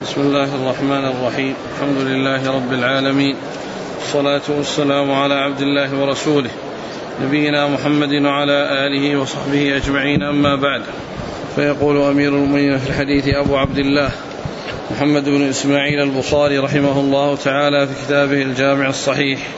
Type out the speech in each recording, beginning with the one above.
بسم الله الرحمن الرحيم. الحمد لله رب العالمين، والصلاة والسلام على عبد الله ورسوله نبينا محمد وعلى آله وصحبه أجمعين، أما بعد. فيقول أمير المؤمنين في الحديث أبو عبد الله محمد بن إسماعيل البخاري رحمه الله تعالى في كتابه الجامع الصحيح: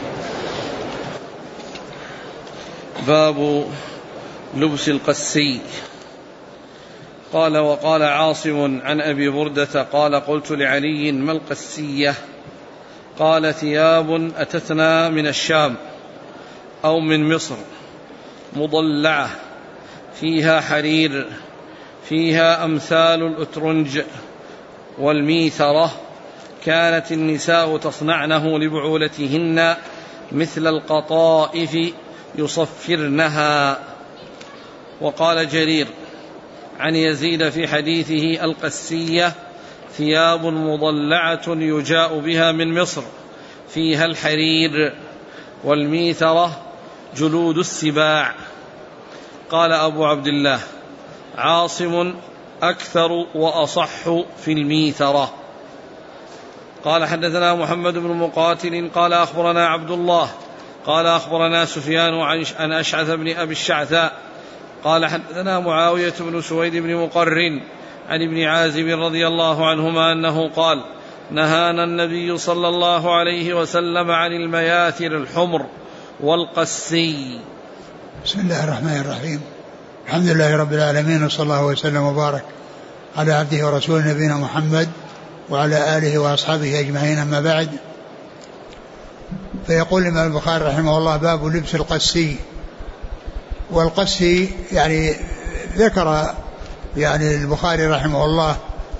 باب لبس القسي. قال: وقال عاصم عن أبي بردة قال: قلت لعلي: ما القسية؟ قال: ثياب أتتنا من الشام أو من مصر، مضلعة، فيها حرير، فيها أمثال الأترنج والميثرة، كانت النساء تصنعنه لبعولتهن مثل القطائف يصفرنها. وقال جرير عن يزيد في حديثه: القسية ثياب مضلعة يجاء بها من مصر، فيها الحرير، والميثرة جلود السباع. قال أبو عبد الله: عاصم أكثر وأصح في الميثرة. قال: حدثنا محمد بن مقاتل قال: أخبرنا عبد الله قال: أخبرنا سفيان عن أشعث بن أبي الشعثاء قال: حدثنا معاوية بن سويد بن مقرن عن ابن عازب رضي الله عنهما أنه قال: نهانا النبي صلى الله عليه وسلم عن المياثر الحمر والقسي. بسم الله الرحمن الرحيم. الحمد لله رب العالمين، وصلى الله وسلم وبارك على عبده ورسوله نبينا محمد وعلى آله وأصحابه أجمعين، أما بعد. فيقول الإمام البخاري رحمه الله: باب لبس القسي. والقسي يعني ذكر يعني البخاري رحمه الله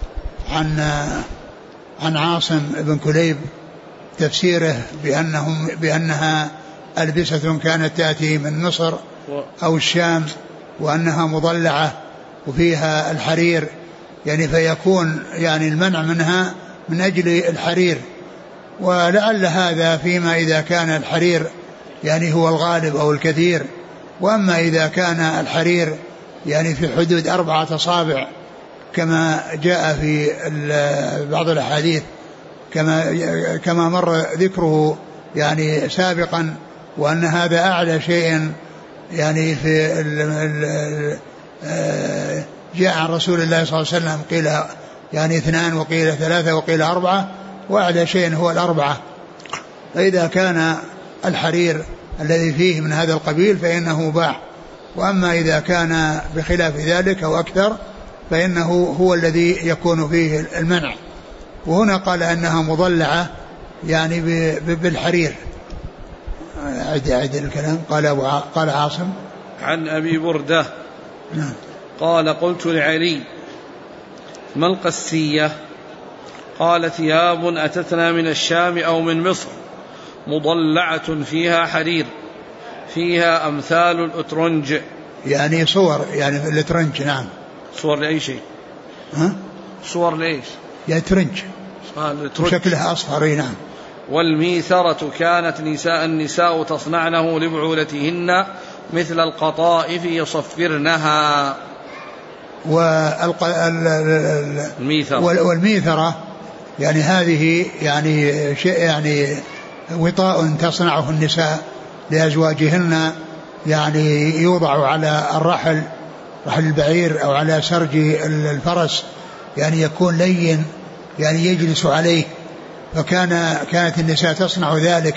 عن عاصم بن كليب تفسيره بأنها ألبسة كانت تأتي من مصر أو الشام، وأنها مضلعة وفيها الحرير، يعني فيكون يعني المنع منها من أجل الحرير. ولعل هذا فيما إذا كان الحرير يعني هو الغالب أو الكثير، وأما إذا كان الحرير يعني في حدود 4 أصابع كما جاء في بعض الأحاديث كما مر ذكره يعني سابقا، وأن هذا أعلى شيء يعني في جاء عن رسول الله صلى الله عليه وسلم، قيل يعني 2 وقيل 3 وقيل 4، وأعلى شيء هو 4. فإذا كان الحرير الذي فيه من هذا القبيل فإنه مباح، وأما إذا كان بخلاف ذلك أو أكثر فإنه هو الذي يكون فيه المنع. وهنا قال أنها مضلعة يعني بالحرير. أعد الكلام. قال عاصم عن أبي بردة قال: قلت لعلي: ما القسية؟ قال: ثياب أتتنا من الشام أو من مصر، مضلعة فيها حرير، فيها أمثال الأترنج. يعني صور يعني الأترنج. نعم. صور لأي شيء؟ صور لإيش؟ يترنج وشكلها أصفر. نعم. والميثرة كانت النساء تصنعنه لبعولتهن مثل القطائف يصفرنها. والميثرة يعني هذه يعني شيء يعني وطاء تصنعه النساء لأزواجهن، يعني يوضع على الرحل، رحل البعير أو على سرج الفرس، يعني يكون لين يعني يجلس عليه. كانت النساء تصنع ذلك،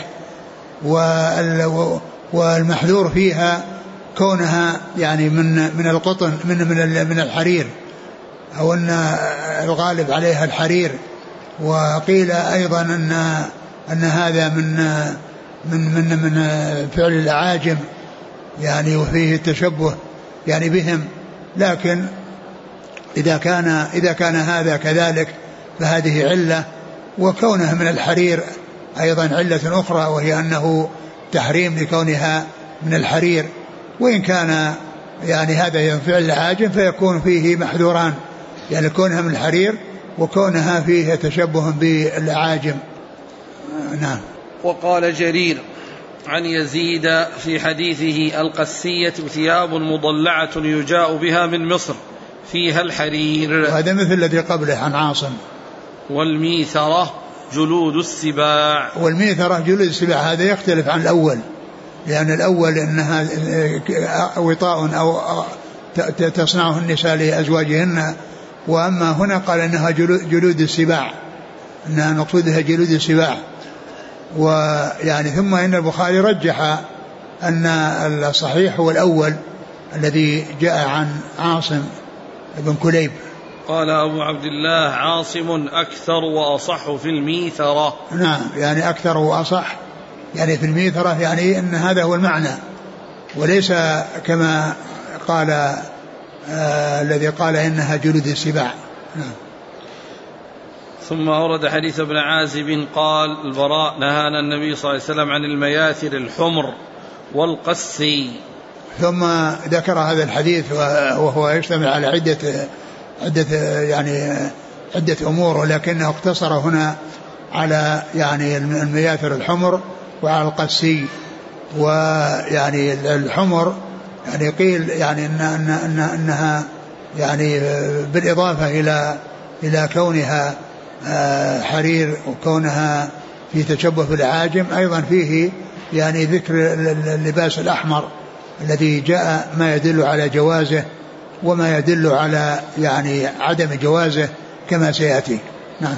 والمحذور فيها كونها يعني من القطن من الحرير، أو أن الغالب عليها الحرير. وقيل أيضا أن هذا من فعل الأعاجم يعني، وفيه التشبه يعني بهم. لكن إذا كان هذا كذلك فهذه علة، وكونها من الحرير أيضا علة أخرى، وهي أنه تحريم لكونها من الحرير. وإن كان يعني هذا فعل الأعاجم فيكون فيه محذوران، يعني كونها من الحرير وكونها فيه تشبه بالأعاجم. نعم. وقال جرير عن يزيد في حديثه: القسية ثياب مضلعة يجاء بها من مصر، فيها الحرير. وهذا مثل الذي قبله عن عاصم. والميثرة جلود السباع. والميثرة جلود السباع هذا يختلف عن الأول، لأن الأول إنها وطاء أو تصنعه النساء لأزواجهن، وأما هنا قال إنها جلود السباع، إنها مقصودها جلود السباع. ويعني ثم إن البخاري رجح أن الصحيح هو الأول الذي جاء عن عاصم بن كليب. قال أبو عبد الله عاصم أكثر وأصح في الميثرة. نعم، يعني أكثر وأصح يعني في الميثرة، يعني إن هذا هو المعنى، وليس كما قال الذي قال إنها جلود السباع. نعم. ثم أورد حديث ابن عازب قال البراء نهانا النبي صلى الله عليه وسلم عن المياثر الحمر والقسي. ثم ذكر هذا الحديث وهو يشتمل على عدة أمور، ولكنه اقتصر هنا على يعني المياثر الحمر وعلى القسي. ويعني الحمر يعني قيل يعني إنها يعني بالإضافة إلى كونها حرير وكونها في تشبه بالأعاجم، أيضا فيه يعني ذكر اللباس الأحمر الذي جاء ما يدل على جوازه وما يدل على يعني عدم جوازه كما سيأتي. نعم.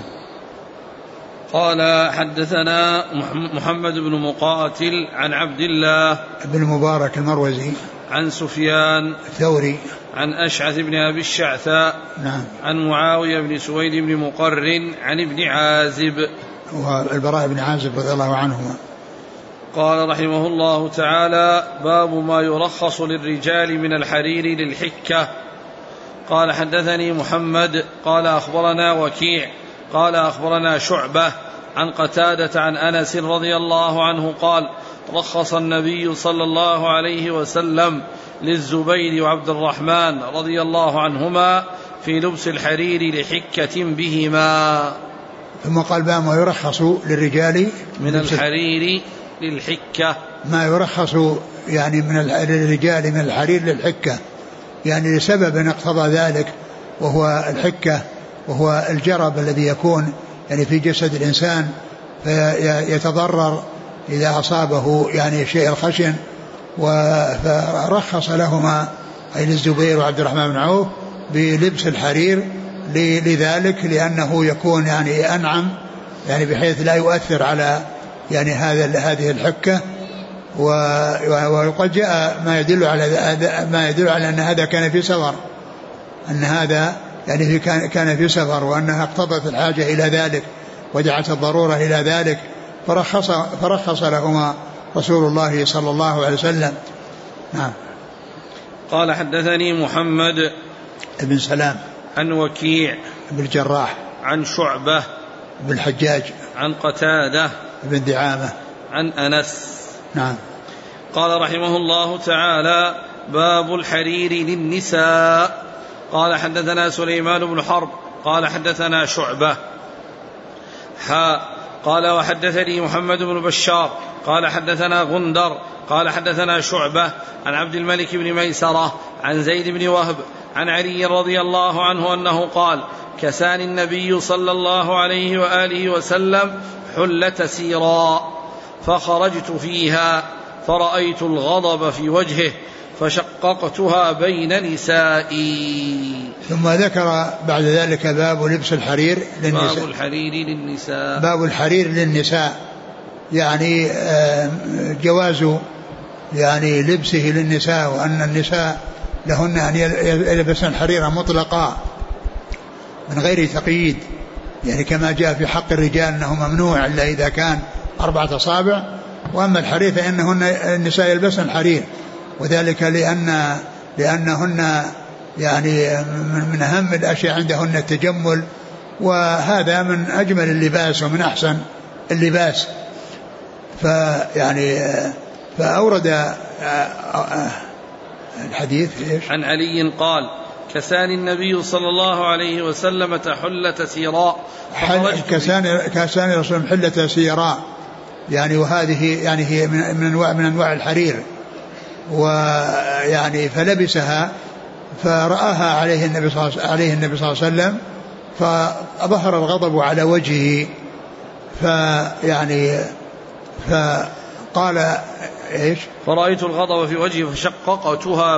قال حدثنا محمد بن مقاتل عن عبد الله بن مبارك المروزي عن سفيان الثوري عن أشعث بن أبي الشعثاء نعم. عن معاوية بن سويد بن مقرن عن ابن عازب والبراء بن عازب رضي الله عنهما. قال رحمه الله تعالى باب ما يرخص للرجال من الحرير للحكة. قال حدثني محمد قال أخبرنا وكيع قال أخبرنا شعبة عن قتادة عن أنس رضي الله عنه قال رخص النبي صلى الله عليه وسلم للزبير وعبد الرحمن رضي الله عنهما في لبس الحرير لحكة بهما. ثم قال باب ما يرخص للرجال من الحرير للحكة، ما يرخص يعني من الرجال من الحرير للحكة، يعني لسبب اقتضى ذلك، وهو الحكة وهو الجرب الذي يكون يعني في جسد الإنسان فيتضرر إذا أصابه يعني شيء الخشن. فرخص لهما أي للزبير وعبد الرحمن بن عوف بلبس الحرير لذلك، لأنه يكون يعني أنعم، يعني بحيث لا يؤثر على يعني هذه الحكة. وقد جاء ما يدل على أن هذا كان في سفر، أن هذا يعني كان في سفر، وأنها اقتضت الحاجة إلى ذلك ودعت الضرورة إلى ذلك، فرخص لهما رسول الله صلى الله عليه وسلم. نعم. قال حدثني محمد بن سلام عن وكيع بن الجراح عن شعبة بن الحجاج عن قتادة بن دعامة عن أنس. نعم. قال رحمه الله تعالى باب الحرير للنساء. قال حدثنا سليمان بن حرب قال حدثنا شعبة قال وحدثني محمد بن بشار قال حدثنا غندر قال حدثنا شعبة عن عبد الملك بن ميسرة عن زيد بن وهب عن علي رضي الله عنه أنه قال كساني النبي صلى الله عليه وآله وسلم حلة سيراء فخرجت فيها فرأيت الغضب في وجهه فشققتها بين نسائي. ثم ذكر بعد ذلك باب لبس الحرير للنساء. باب الحرير للنساء. باب الحرير للنساء يعني جواز يعني لبسه للنساء، وأن النساء لهن أن يلبسن حريرا مطلقا من غير تقييد، يعني كما جاء في حق الرجال أنه ممنوع إلا إذا كان 4 أصابع، وأما الحرير فإنهن النساء يلبسن حرير، وذلك لأنهن يعني من أهم الأشياء عندهن التجمل، وهذا من أجمل اللباس ومن أحسن اللباس. فأورد الحديث عن علي قال كساني النبي صلى الله عليه وسلم حلة سيراء كساني رسول حلة سيراء، يعني وهذه يعني هي من أنواع الحرير، ويعني فلبسها فرآها عليه النبي صلى الله عليه وسلم، فظهر الغضب على وجهه، فقال إيش؟ فرأيت الغضب في وجهي فشققتها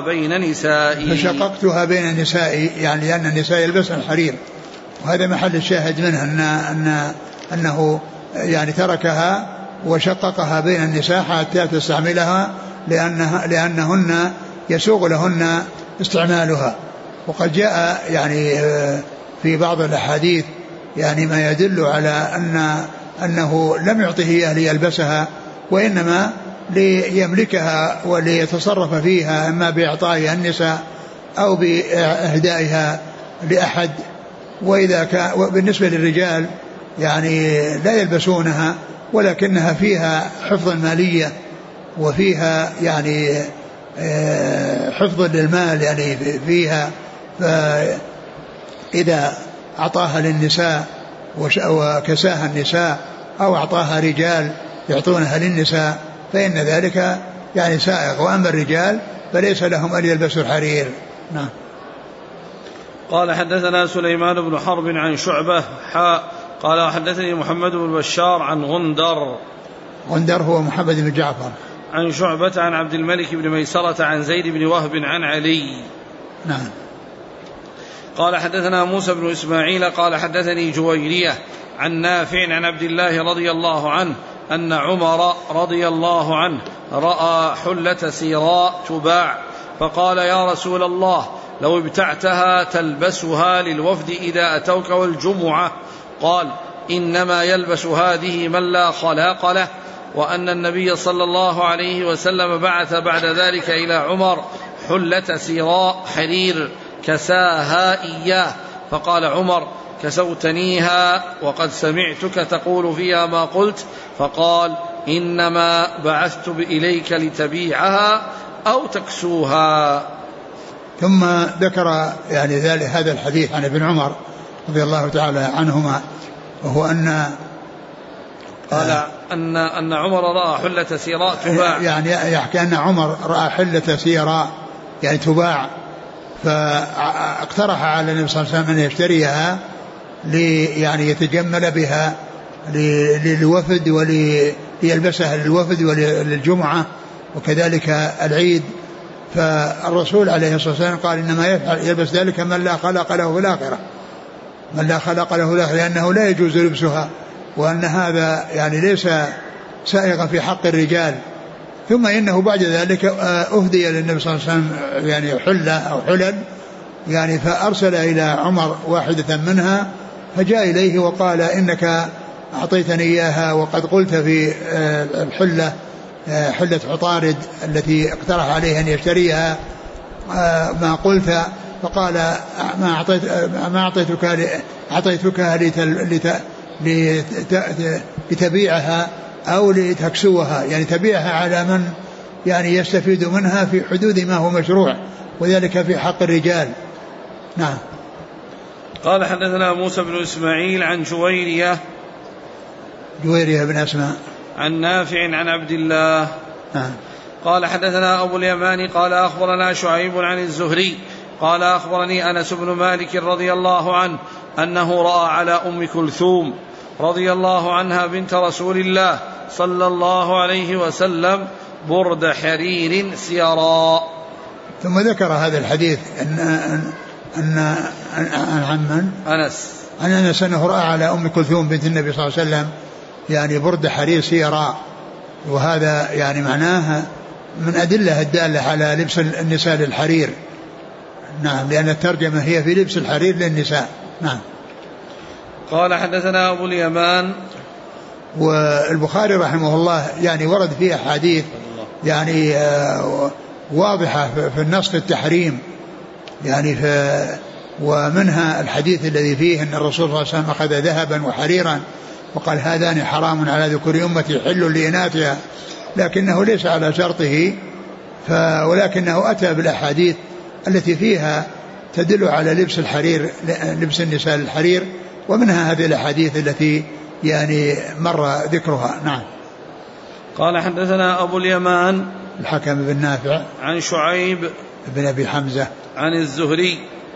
بين نسائي، يعني لأن النساء يلبسن الحرير، وهذا محل الشاهد منه أنه يعني تركها وشققها بين النساء حتى تستعملها لأنهن يسوغ لهن استعمالها. وقد جاء يعني في بعض الأحاديث يعني ما يدل على أنه لم يعطه إياه ليلبسها، وإنما ليملكها وليتصرف فيها، إما بإعطائها النساء أو بإهدائها لأحد. وإذا كان بالنسبة للرجال يعني لا يلبسونها، ولكنها فيها حفظ المالية وفيها يعني حفظ للمال يعني فيها، فإذا أعطاها للنساء وكساها النساء أو أعطاها رجال يعطونها للنساء فإن ذلك يعني سائغ. وأما الرجال فليس لهم أن يلبسوا الحرير. نعم. قال حدثنا سليمان بن حرب عن شعبة قال حدثني محمد بن بشار عن غندر هو محمد بن جعفر عن شعبة عن عبد الملك بن ميسرة عن زيد بن وهب عن علي. نعم. قال حدثنا موسى بن إسماعيل قال حدثني جويرية عن نافع عن عبد الله رضي الله عنه أن عمر رضي الله عنه رأى حلة سيراء تباع فقال يا رسول الله لو ابتعتها تلبسها للوفد إذا أتوك والجمعة. قال إنما يلبس هذه من لا خلاق له. وأن النبي صلى الله عليه وسلم بعث بعد ذلك إلى عمر حلة سيراء حرير كساها إياه، فقال عمر كسوتنيها وقد سمعتك تقول فيها ما قلت. فقال إنما بعثت إليك لتبيعها أو تكسوها. ثم ذكر يعني هذا الحديث عن ابن عمر رضي الله تعالى عنهما، وهو قال أن عمر رأى حلة سيراء تباع، يعني يحكي أن عمر رأى حلة سيراء يعني تباع، فاقترح على النبي صلى الله عليه وسلم أن يشتريها يعني يتجمل بها للوفد وليلبسها للوفد وللجمعة وكذلك العيد. فالرسول عليه الصلاة والسلام قال إنما يلبس ذلك من لا خلق له في الآخرة، من لا خلق له في الآخرة، لأنه لا يجوز لبسها، وأن هذا يعني ليس سائغا في حق الرجال. ثم إنه بعد ذلك أهدي للنبي صلى الله عليه وسلم يعني حلة أو حلل يعني، فأرسل إلى عمر واحدة منها، فجاء إليه وقال إنك أعطيتني إياها وقد قلت في الحلة حلة عطارد التي اقترح عليه أن يشتريها ما قلت. فقال ما أعطيتك لتبيعها أو لتكسوها، يعني تبيعها على من يعني يستفيد منها في حدود ما هو مشروع، وذلك في حق الرجال. نعم. قال حدثنا موسى بن إسماعيل عن جويرية بن أسماء عن نافع عن عبد الله. قال حدثنا أبو اليمان قال أخبرنا شعيب عن الزهري قال أخبرني أنس بن مالك رضي الله عنه أنه رأى على أم كلثوم رضي الله عنها بنت رسول الله صلى الله عليه وسلم برد حرير سيراء. ثم ذكر هذا الحديث أن أنس أنه رأى على أم كلثوم بنت النبي صلى الله عليه وسلم يعني برد حرير سيراء، وهذا يعني معناها من أدلة الدالة على لبس النساء للحرير. نعم، لأن الترجمة هي في لبس الحرير للنساء. نعم. قال حدثنا أبو اليمان. والبخاري رحمه الله يعني ورد فيه أحاديث يعني واضحة في النص في التحريم يعني ومنها الحديث الذي فيه أن الرسول صلى الله عليه وسلم أخذ ذهبا وحريرا وقال هذان حرام على ذكور أمتي حل لإناثها، لكنه ليس على شرطه، ولكنه أتى بالأحاديث التي فيها تدل على لبس الحرير، لبس النساء الحرير، ومنها هذه الأحاديث التي يعني مر ذكرها. نعم. قال حدثنا أبو اليمان الحكم بن نافع عن شعيب بن أبي حمزة عن الزهري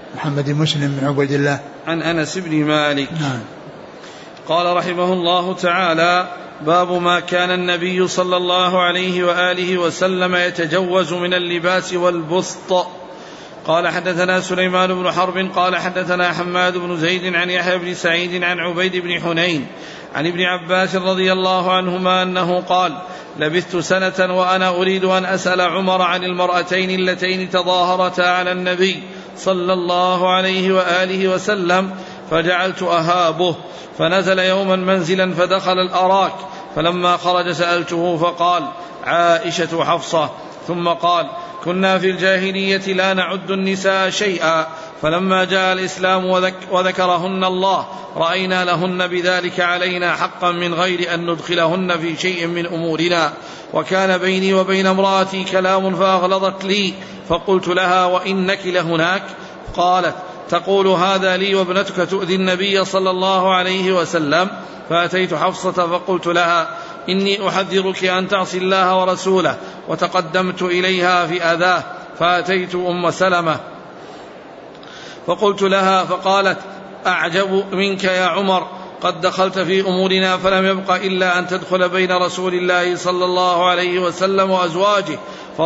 محمد بن مسلم بن عبيد الله عن أنس بن مالك. نعم. قال رحمه الله تعالى: باب ما كان النبي صلى الله عليه وآله وسلم يتجوز من اللباس والبسط. قال حدثنا سليمان بن حرب قال حدثنا حماد بن زيد عن يحيى بن سعيد عن عبيد بن حنين عن ابن عباس رضي الله عنهما أنه قال: لبثت سنة وأنا أريد أن أسأل عمر عن المرأتين اللتين تظاهرتا على النبي صلى الله عليه وآله وسلم، فجعلت أهابه، فنزل يوما منزلا فدخل الأراك، فلما خرج سألته فقال: عائشة حفصة. ثم قال: كنا في الجاهلية لا نعد النساء شيئا، فلما جاء الإسلام وذكرهن الله رأينا لهن بذلك علينا حقا من غير أن ندخلهن في شيء من أمورنا. وكان بيني وبين امرأتي كلام فأغلظت لي، فقلت لها: وإنك لهناك؟ قالت: تقول هذا لي وابنتك تؤذي النبي صلى الله عليه وسلم. فأتيت حفصة فقلت لها: إني أحذرك أن تعصي الله ورسوله. وتقدمت إليها في أذاه، فأتيت أم سلمة فقلت لها، فقالت: أعجب منك يا عمر، قد دخلت في أمورنا فلم يبق إلا أن تدخل بين رسول الله صلى الله عليه وسلم وأزواجه.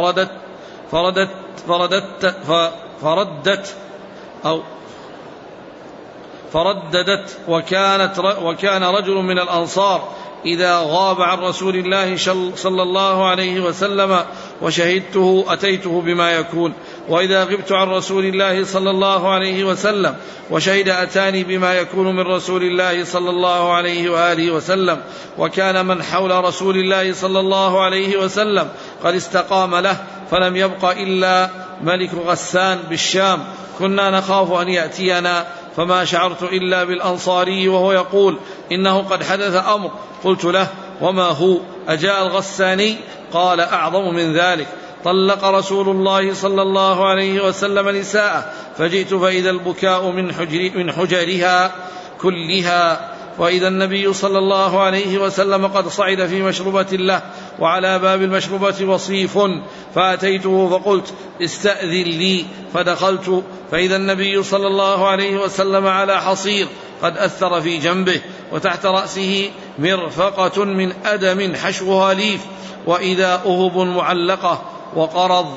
فرددت وكان رجل من الأنصار إذا غاب عن رسول الله صلى الله عليه وسلم وشهدته أتيته بما يكون، وإذا غبت عن رسول الله صلى الله عليه وسلم وشهد أتاني بما يكون من رسول الله صلى الله عليه وآله وسلم. وكان من حول رسول الله صلى الله عليه وسلم قد استقام له، فلم يبق إلا ملك غسان بالشام، كنا نخاف أن يأتينا، فما شعرت إلا بالأنصاري وهو يقول: إنه قد حدث أمر. قلت له: وما هو؟ أجاء الغساني؟ قال: أعظم من ذلك، طلق رسول الله صلى الله عليه وسلم نساءه، فجئت فإذا البكاء من حجرها كلها، وإذا النبي صلى الله عليه وسلم قد صعد في مشربة له، وعلى باب المشربة وصيف، فأتيته فقلت: استأذن لي، فدخلت فإذا النبي صلى الله عليه وسلم على حصير قد أثر في جنبه، وتحت رأسه مرفقة من أدم حشوها ليف، وإذا أهب معلقة وقرض،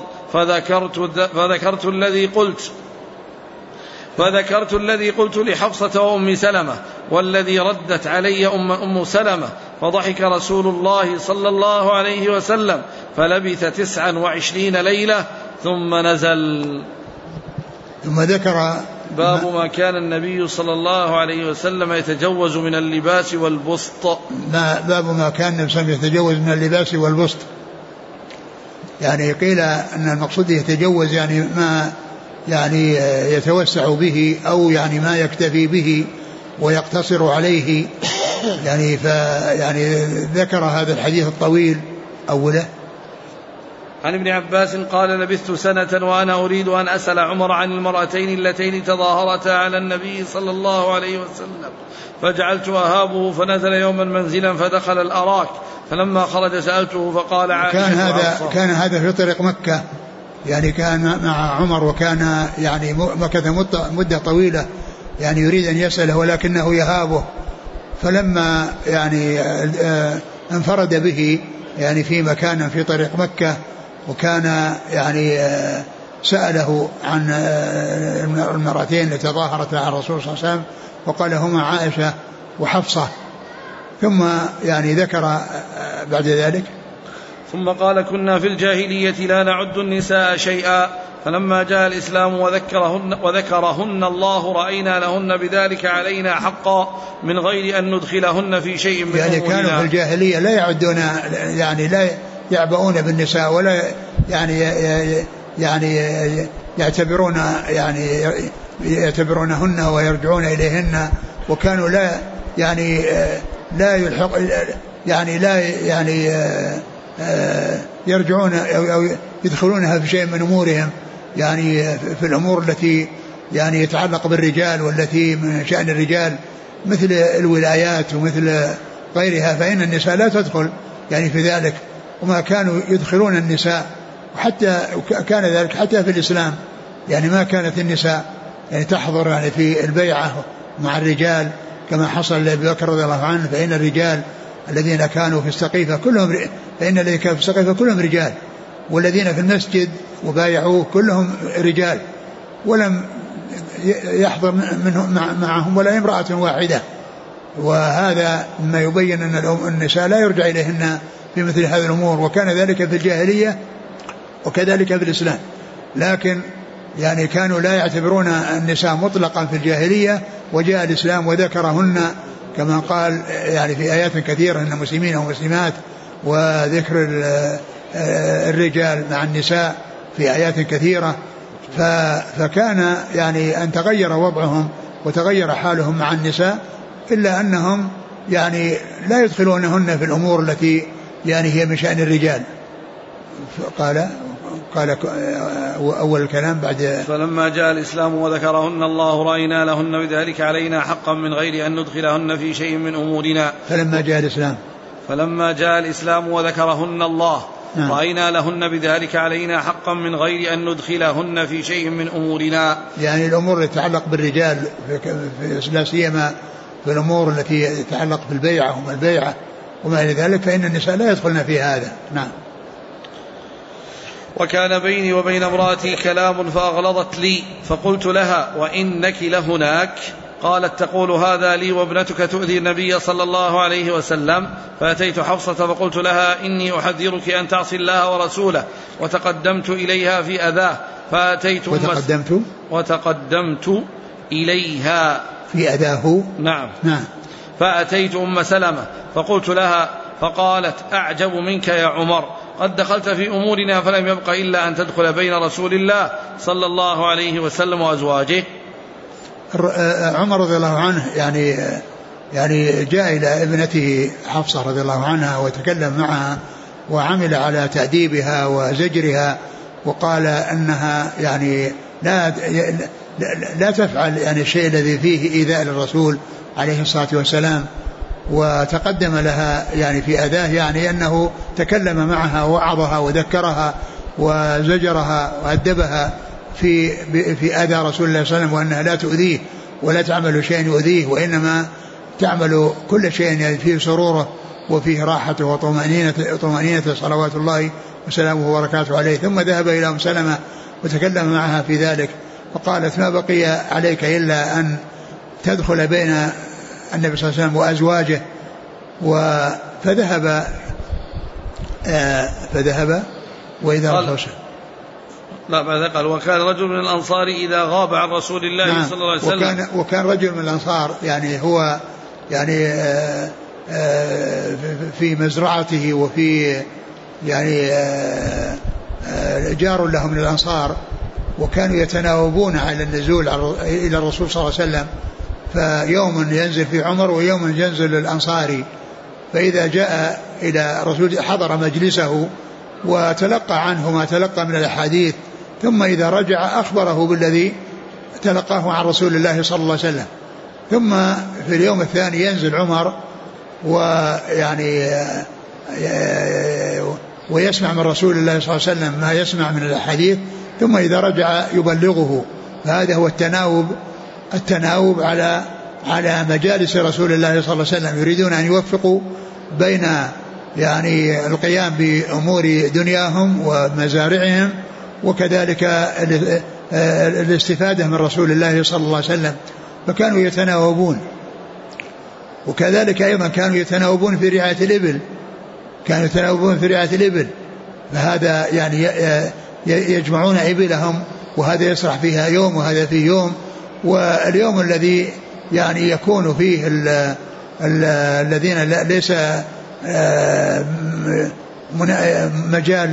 فذكرت الذي قلت لحفصة وأم سلمة، والذي ردت علي أم سلمة، فضحك رسول الله صلى الله عليه وسلم، فلبث 29 ليلة ثم نزل. ثم ذكر باب ما كان النبي صلى الله عليه وسلم يتجوز من اللباس والبسط. باب ما كان النبي صلى الله عليه وسلم يتجوز من اللباس والبسط، يعني قيل أن المقصود يتجوز يعني ما يعني يتوسع به، أو يعني ما يكتفي به ويقتصر عليه، يعني ذكر هذا الحديث الطويل أوله. عن ابن عباس قال: لبثت سنة وأنا أريد أن أسأل عمر عن المرأتين اللتين تظاهرتا على النبي صلى الله عليه وسلم، فجعلت أهابه، فنزل يوما منزلا فدخل الأراك، فلما خرج سألته فقال: عائشة. كان هذا في طريق مكة، يعني كان مع عمر، وكان يعني مكث مدة طويلة، يعني يريد أن يسأله ولكنه يهابه، فلما يعني انفرد به يعني في مكان في طريق مكة، وكان يعني سأله عن المرأتين التي تظاهرتا على الرسول صلى الله عليه وسلم، وقال: هما عائشة وحفصة. ثم يعني ذكر بعد ذلك: ثم قال: كنا في الجاهلية لا نعد النساء شيئا، فلما جاء الإسلام وذكرهن الله رأينا لهن بذلك علينا حقا من غير أن ندخلهن في شيء من يعني كانوا في الجاهلية لا يعدون، يعني لا يعبؤون بالنساء، ولا يعني يعتبرونهن ويرجعون إليهن، وكانوا لا يرجعون أو يدخلونها في شيء من أمورهم، يعني في الأمور التي يعني يتعلق بالرجال والتي من شأن الرجال، مثل الولايات ومثل غيرها، فإن النساء لا تدخل يعني في ذلك، وما كانوا يدخلون النساء، وحتى كان ذلك حتى في الإسلام، يعني ما كانت النساء يعني تحضر يعني في البيعة مع الرجال كما حصل لأبي بكر رضي الله عنه. فإن الرجال الذين كانوا في السقيفة كلهم، فإن الذين كانوا في السقيفة كلهم رجال، والذين في المسجد وبايعوه كلهم رجال، ولم يحضر معهم ولا امرأة واحدة. وهذا ما يبين أن النساء لا يرجع إليهن في مثل هذه الأمور، وكان ذلك في الجاهلية وكذلك في الإسلام. لكن يعني كانوا لا يعتبرون النساء مطلقا في الجاهلية، وجاء الإسلام وذكرهن كما قال يعني في آيات كثيرة إن مسلمين ومسلمات، وذكر الرجال مع النساء في آيات كثيرة. فكان يعني أن تغير وضعهم وتغير حالهم مع النساء، إلا أنهم يعني لا يدخلونهن في الأمور التي يعني هي من شأن الرجال. قال أول الكلام بعد فلما جاء الإسلام وذكرهن الله رأينا لهن بذلك علينا حقا من غير أن ندخلهن في شيء من أمورنا. فلما جاء الإسلام وذكرهن الله رأينا لهن بذلك علينا حقا من غير أن ندخلهن في شيء من أمورنا. يعني الأمور التي تتعلق بالرجال لا سيما في الأمور التي تتعلق بالبيعة وما البيعة وما إلى ذلك، فإن النساء لا يدخلن في هذا. نعم. وكان بيني وبين امرأتي كلام فأغلظت لي، فقلت لها وإنك لهناك؟ قالت تقول هذا لي وابنتك تؤذي النبي صلى الله عليه وسلم. فأتيت حفصة فقلت لها إني أحذرك أن تعصي الله ورسوله، وتقدمت إليها في أذاه. وتقدمت إليها في أذاه. نعم. فأتيت أم سلمة فقلت لها، فقالت أعجب منك يا عمر، قد دخلت في أمورنا فلم يبق إلا أن تدخل بين رسول الله صلى الله عليه وسلم وأزواجه. عمر رضي الله عنه يعني جاء إلى ابنته حفصة رضي الله عنها وتكلم معها وعمل على تأديبها وزجرها، وقال أنها يعني لا تفعل يعني الشيء الذي فيه إيذاء للرسول عليه الصلاة والسلام. وتقدم لها يعني في أذاه، يعني أنه تكلم معها ووعظها وذكرها وزجرها وأدبها في أذى رسول الله صلى الله عليه وسلم، وأنها لا تؤذيه ولا تعمل شيء يؤذيه، وإنما تعمل كل شيء يعني فيه سروره وفيه راحته وطمأنينة صلوات الله وسلامه وبركاته عليه. ثم ذهب إلى أم سلمة وتكلم معها في ذلك، وقالت ما بقي عليك إلا أن تدخل بين النبي صلى الله عليه وسلم وأزواجه. فذهب وإذا رخص. لا ماذا قال؟ وكان رجل من الأنصار إذا غاب عن رسول الله صلى الله عليه وسلم. وكان رجل من الأنصار يعني هو يعني في مزرعته وفي يعني جار له من الأنصار، وكانوا يتناوبون على النزول إلى الرسول صلى الله عليه وسلم. فيوم ينزل في عمر ويوم ينزل الأنصاري، فإذا جاء إلى الرسول حضر مجلسه وتلقى عنه ما تلقى من الأحاديث، ثم إذا رجع أخبره بالذي تلقاه عن رسول الله صلى الله عليه وسلم. ثم في اليوم الثاني ينزل عمر ويعني ويسمع من رسول الله صلى الله عليه وسلم ما يسمع من الأحاديث، ثم إذا رجع يبلغه. فهذا هو التناوب على مجالس رسول الله صلى الله عليه وسلم. يريدون أن يوفقوا بين يعني القيام بأمور دنياهم ومزارعهم، وكذلك الاستفادة من رسول الله صلى الله عليه وسلم. فكانوا يتناوبون. وكذلك أيضا كانوا يتناوبون في رعاية الإبل. فهذا يعني يجمعون إبلهم، وهذا يسرح فيها يوم وهذا فيه يوم. واليوم الذي يعني يكون فيه الذين ليس مجال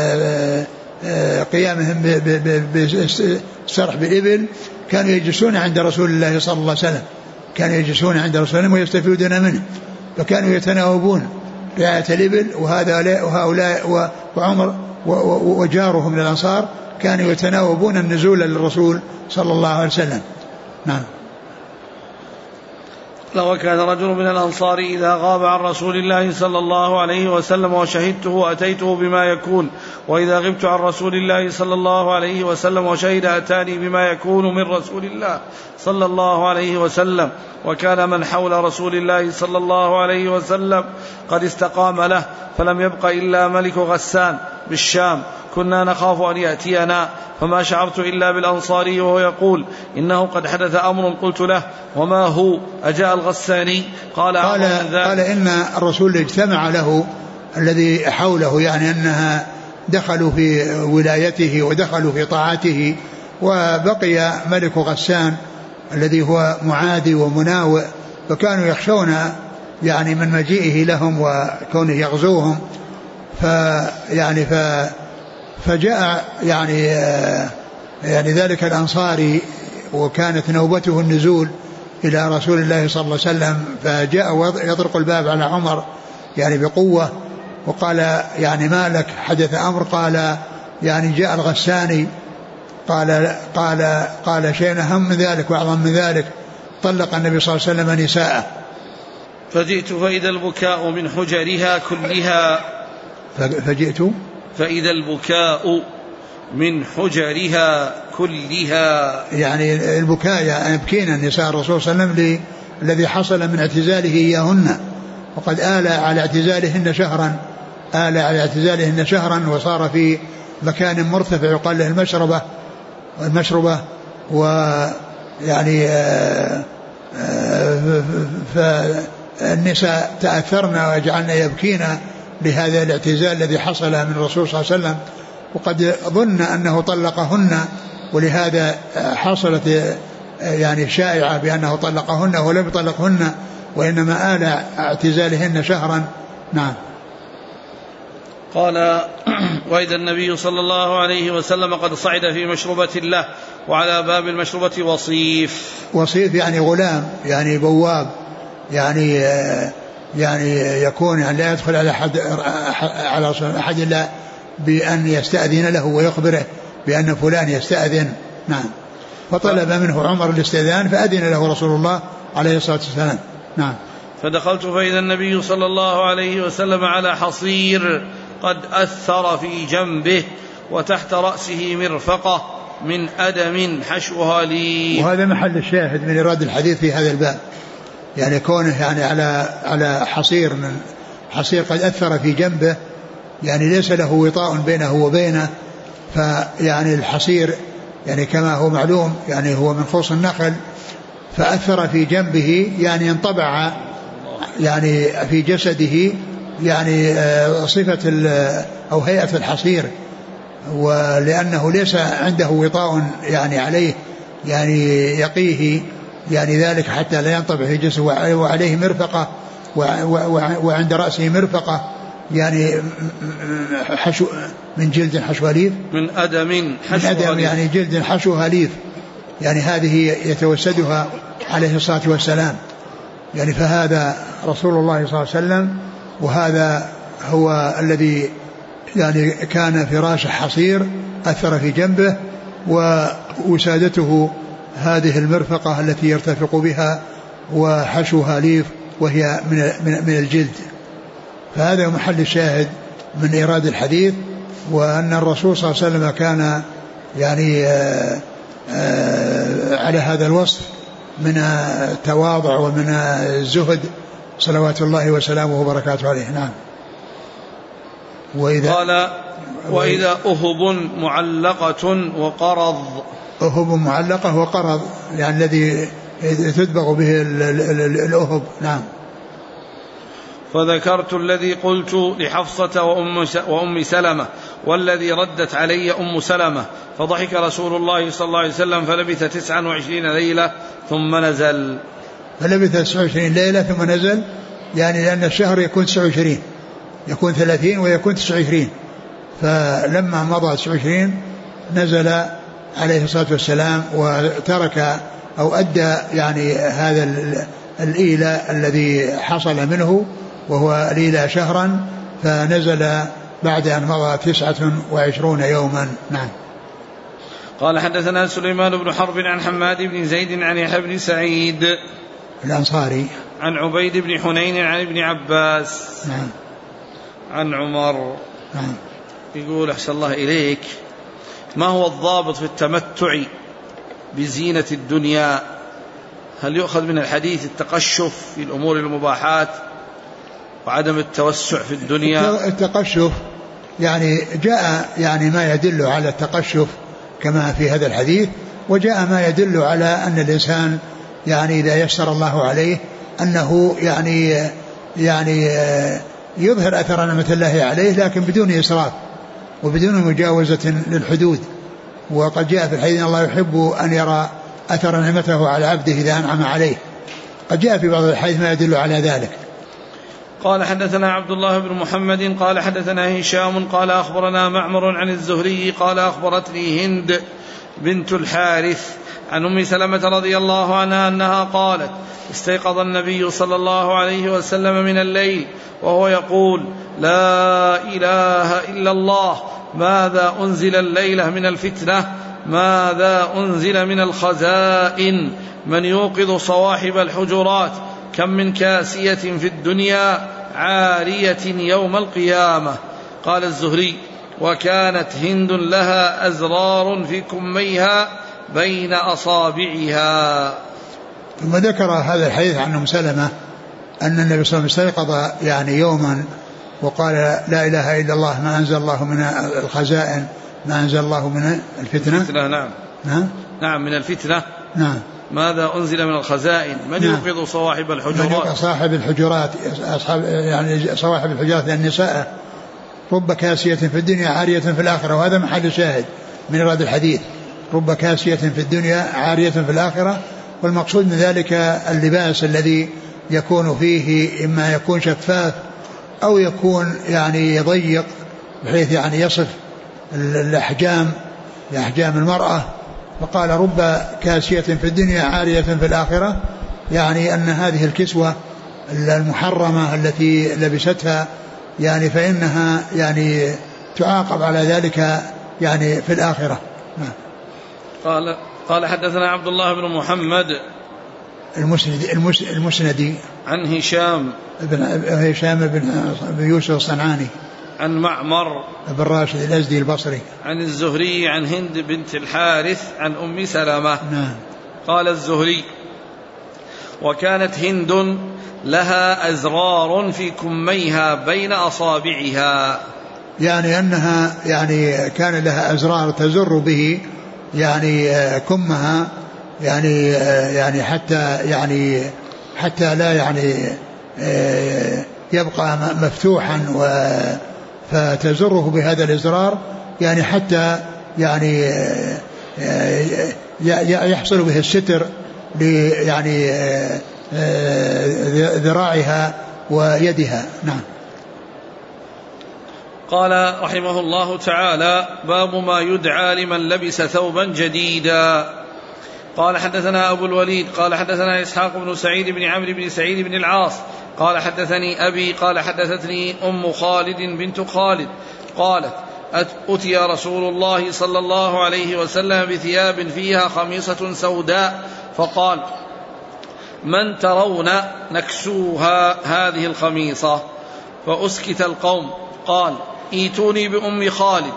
قيامهم بالسرح بالإبل، كانوا يجلسون عند رسول الله صلى الله عليه وسلم، ويستفيدون منه. فكانوا يتناوبون رعاية الإبل. وهؤلاء وعمر وجاره من الأنصار كانوا يتناوبون النزول للرسول صلى الله عليه وسلم. نعم. وكان رجل من الأنصار إذا غاب عن رسول الله صلى الله عليه وسلم وشهدته أتيته بما يكون، وإذا غبت عن رسول الله صلى الله عليه وسلم وشهد أتاني بما يكون من رسول الله صلى الله عليه وسلم. وكان من حول رسول الله صلى الله عليه وسلم قد استقام له، فلم يبق إلا ملك غسان بالشام، كنا نخاف أن يأتينا، فما شعرت إلا بالأنصاري وهو يقول إنه قد حدث أمر. قلت له وما هو؟ أجاء الغساني؟ قال إن الرسول اجتمع له الذي حوله، يعني أنها دخلوا في ولايته ودخلوا في طاعته، وبقي ملك غسان الذي هو معادي ومناوئ، فكانوا يخشون يعني من مجيئه لهم وكونه يغزوهم. فجاء يعني ذلك الأنصاري وكانت نوبته النزول إلى رسول الله صلى الله عليه وسلم، فجاء يطرق الباب على عمر يعني بقوة، وقال يعني ما لك؟ حدث أمر؟ قال يعني جاء الغساني. قال شيء أهم من ذلك وأعظم من ذلك، طلق النبي صلى الله عليه وسلم نساءه. فجئت فإذا البكاء من حجرها كلها. فإذا البكاء من حجرها كلها، يعني البكاء يبكين النساء الرسول صلى الله عليه وسلم الذي حصل من اعتزاله إياهن، وقد آل على اعتزالهن شهرا وصار في مكان مرتفع يقال له المشربة ويعني فالنساء تأثرن وجعلنا يبكين لهذا الاعتزال الذي حصل من الرسول صلى الله عليه وسلم، وقد ظن أنه طلقهن، ولهذا حصلت يعني شائعة بأنه طلقهن ولم يطلقهن، وإنما آل اعتزالهن شهرا. نعم. قال وإذا النبي صلى الله عليه وسلم قد صعد في مشربة له، وعلى باب المشربة وصيف يعني غلام، يعني بواب، يعني يكون يعني لا يدخل على أحد إلا بأن يستأذن له ويخبره بأن فلان يستأذن. نعم. فطلب منه عمر الاستئذان فأذن له رسول الله عليه الصلاة والسلام. نعم. فدخلت فإذا النبي صلى الله عليه وسلم على حصير قد أثر في جنبه، وتحت رأسه مرفقة من أدم حشوها لي. وهذا محل الشاهد من إرادة الحديث في هذا الباب، يعني كونه يعني على حصير قد أثر في جنبه، يعني ليس له وطاء بينه وبينه، فيعني الحصير يعني كما هو معلوم يعني هو من خوص النخل، فأثر في جنبه يعني انطبع يعني في جسده يعني صفة أو هيئة الحصير، ولأنه ليس عنده وطاء يعني عليه يعني يقيه يعني ذلك حتى لا ينطبع في جسده، وعليه مرفقة وعند رأسه مرفقة يعني حشو من جلد حشو هليف، من أدم يعني جلد حشو هليف، يعني هذه يتوسدها عليه الصلاة والسلام. يعني فهذا رسول الله صلى الله عليه وسلم، وهذا هو الذي يعني كان فراش حصير أثر في جنبه، ووسادته هذه المرفقة التي يرتفق بها وحشو هليف وهي من الجلد. فهذا محل الشاهد من إيراد الحديث، وأن الرسول صلى الله عليه وسلم كان يعني على هذا الوصف من التواضع ومن الزهد صلوات الله وسلامه وبركاته عليه. نعم. قال وإذا أهب معلقة وقرض. أهب معلقة وقرض يعني الذي تدبغ به الأهب. نعم. فذكرت الذي قلت لحفصة وأم سلمة والذي ردت علي أم سلمة، فضحك رسول الله صلى الله عليه وسلم فلبث 29 ليلة ثم نزل. فلبث 29 ليلة ثم نزل، يعني لأن الشهر يكون 29، يكون 30 ويكون 29، فلما مضى 29 نزل عليه الصلاة والسلام وترك أو أدى يعني هذا الإيلة الذي حصل منه، وهو الإيلة شهرا، فنزل بعد أن مضى 29 يوما. نعم. قال حدثنا سليمان بن حرب عن حماد بن زيد عن يحيى بن سعيد الأنصاري عن عبيد بن حنين عن ابن عباس. نعم. عن عمر. نعم. يقول أحسن الله إليك: ما هو الضابط في التمتع بزينة الدنيا؟ هل يؤخذ من الحديث التقشف في الأمور المباحات وعدم التوسع في الدنيا؟ التقشف يعني جاء يعني ما يدل على التقشف كما في هذا الحديث، وجاء ما يدل على أن الإنسان يعني إذا يسر الله عليه أنه يعني يظهر أثر نعمة الله عليه، لكن بدون إسراف وبدون مجاوزة للحدود. وقد جاء في الحديث: الله يحب أن يرى أثر نعمته على عبده إذا أنعم عليه. قد جاء في بعض الحديث ما يدل على ذلك. قال حدثنا عبد الله بن محمد قال حدثنا هشام قال أخبرنا معمر عن الزهري قال أخبرتني هند بنت الحارث عن أم سلمة رضي الله عنها أنها قالت: استيقظ النبي صلى الله عليه وسلم من الليل وهو يقول: لا إله إلا الله، ماذا أنزل الليلة من الفتنة، ماذا أنزل من الخزائن، من يوقظ صواحب الحجرات، كم من كاسية في الدنيا عارية يوم القيامة. قال الزهري: وكانت هند لها أزرار في كميها بين أصابعها. ثم ذكر هذا الحديث عن أم سلمة أن النبي صلى الله عليه وسلم استيقظ يعني يوما وقال: لا إله إلا الله، ما أنزل الله من الخزائن، ما أنزل الله من الفتنة. نعم. نعم من الفتنة. نعم. ماذا أنزل من الخزائن، من يوقظ صواحب الحجرات، صاحب الحجرات، يعني صواحب الحجرات النساء، رب كاسية في الدنيا عارية في الآخرة. وهذا محل شاهد من إرادة الحديث: رب كاسية في الدنيا عارية في الآخرة. والمقصود من ذلك اللباس الذي يكون فيه إما يكون شفاف أو يكون يعني ضيق بحيث يعني يصف الأحجام المرأة. فقال: رب كاسية في الدنيا عارية في الآخرة، يعني أن هذه الكسوة المحرمة التي لبستها يعني فإنها يعني تعاقب على ذلك يعني في الآخرة. قال حدثنا عبد الله بن محمد المسندي عن هشام بن يوسف الصنعاني عن معمر بن راشد الأزدي البصري عن الزهري عن هند بنت الحارث عن أم سلمة. نعم. قال الزهري: وكانت هند لها أزرار في كميها بين أصابعها، يعني أنها يعني كان لها أزرار تزر به يعني كمها يعني حتى لا يعني يبقى مفتوحا فتزره بهذا الإزرار يعني حتى يعني يحصل به الستر يعني ذراعها ويدها. نعم. قال رحمه الله تعالى: باب ما يدعى لمن لبس ثوبا جديدا. قال حدثنا أبو الوليد قال حدثنا إسحاق بن سعيد بن عمرو بن سعيد بن العاص قال حدثني أبي قال حدثتني أم خالد بنت خالد قالت: أتي رسول الله صلى الله عليه وسلم بثياب فيها خميصة سوداء فقال: من ترون نكسوها هذه الخميصة؟ فأسكت القوم. قال: ائتوني بأم خالد.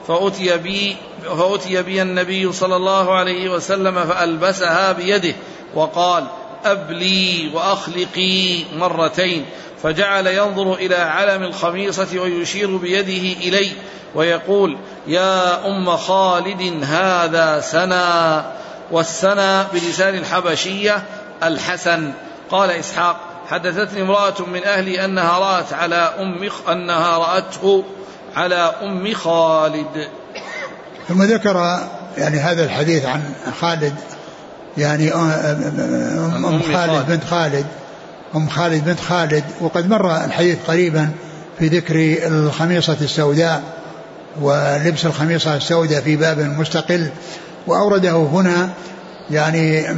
فأتي بي النبي صلى الله عليه وسلم فألبسها بيده وقال: أبلي وأخلقي مرتين. فجعل ينظر إلى علم الخميصة ويشير بيده إلي ويقول: يا أم خالد هذا سنا. والسنا بلسان الحبشية الحسن. قال إسحاق: حدثتني امرأة من أهلي أنها رأته على أم خالد. ثم ذكر يعني هذا الحديث عن خالد يعني أم خالد بنت خالد. وقد مر الحديث قريبا في ذكر الخميصة السوداء ولبس الخميصة السوداء في باب مستقل، وأورده هنا يعني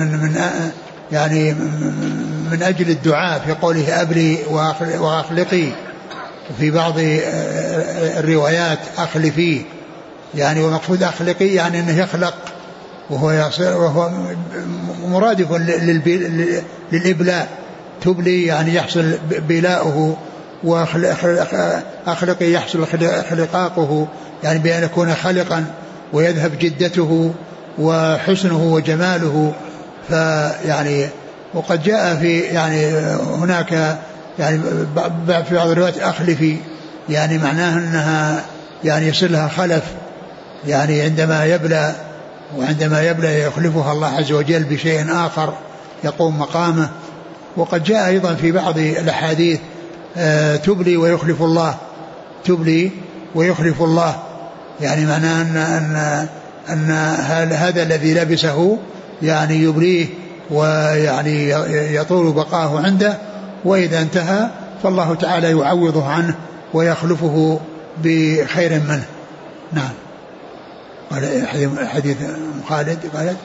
من أجل الدعاء في قوله: أبلي وأخلقي، وفي بعض الروايات أخلفي، يعني ومقصود أخلقي يعني أنه يخلق وهو مرادف للإبلاء، تبلي يعني يحصل بلاؤه، وأخلقي يحصل خلقاقه، يعني بأن يكون خلقا ويذهب جدته وحسنه وجماله. فيعني وقد جاء في يعني هناك يعني في بعض الروايات أخلفي، يعني معناها أنها يعني يصير لها خلف، يعني عندما يبلى، وعندما يبلى يخلفها الله عز وجل بشيء آخر يقوم مقامه. وقد جاء أيضا في بعض الأحاديث تبلي ويخلف الله، تبلي ويخلف الله، يعني معناه أن هذا الذي لبسه يعني يبليه ويعني يطول بقاه عنده، وإذا انتهى فالله تعالى يعوضه عنه ويخلفه بخير منه. نعم. قال حديث خالد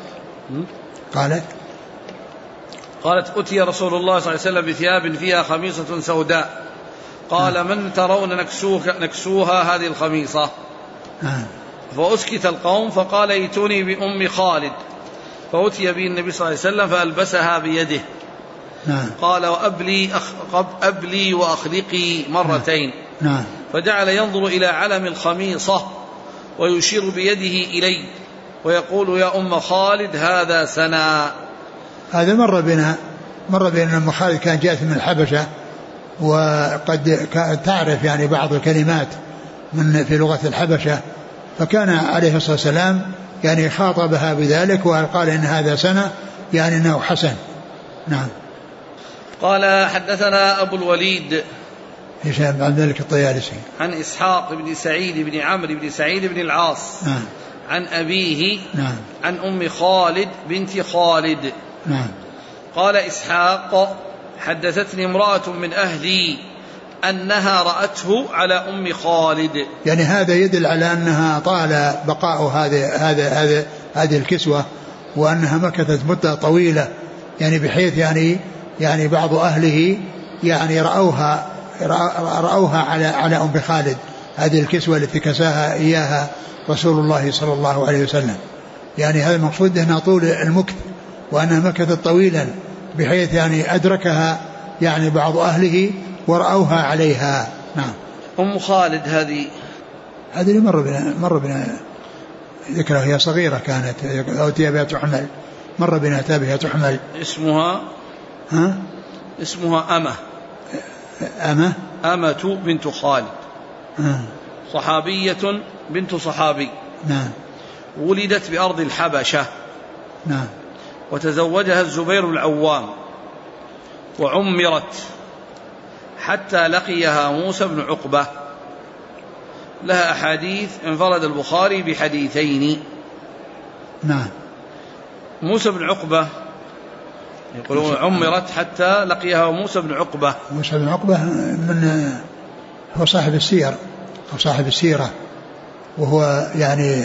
قالت أتي رسول الله صلى الله عليه وسلم بثياب فيها خميصة سوداء، قال من ترون نكسوها هذه الخميصة؟ فأسكت القوم، فقال ائتوني بأم خالد، فأتي به النبي صلى الله عليه وسلم فألبسها بيده. قال أبلي وأخلقي مرتين. فجعل ينظر إلى علم الخميصة ويشير بيده إلي ويقول يا أم خالد هذا سنا. هذا مر بنا أم خالد كان جاءت من الحبشة، وقد تعرف يعني بعض الكلمات في لغة الحبشة، فكان عليه الصلاة والسلام يعني خاطبها بذلك وقال إن هذا سنة، يعني أنه حسن. نعم. قال حدثنا أبو الوليد هشام بن عبد الملك الطيالسي عن إسحاق بن سعيد بن عمرو بن سعيد بن العاص عن أبيه عن أم خالد بنت خالد. قال إسحاق حدثتني امرأة من أهلي أنها رأته على أم خالد. يعني هذا يدل على أنها طال بقاء هذه الكسوة، وأنها مكثت مدة طويلة، يعني بحيث يعني بعض أهله يعني رأوها على أم خالد، هذه الكسوة التي كساها إياها رسول الله صلى الله عليه وسلم. يعني هذا المقصود أنها طول المكث، وأنها مكثت طويلا بحيث يعني أدركها يعني بعض أهله ورأوها عليها. نعم. أم خالد هذه اللي مر بنا ذكرها، هي صغيرة كانت أوتي بها تحمل، مر بنا أتى بها تحمل. اسمها أمة بنت خالد، صحابية بنت صحابي. نعم. ولدت بأرض الحبشة. نعم. وتزوجها الزبير العوام وعمرت حتى لقيها موسى بن عقبة. لها أحاديث انفرد البخاري بحديثين. نعم. موسى بن عقبة يقولون عمرت حتى لقيها موسى بن عقبة. موسى بن عقبة هو صاحب السير أو صاحب السيرة، وهو يعني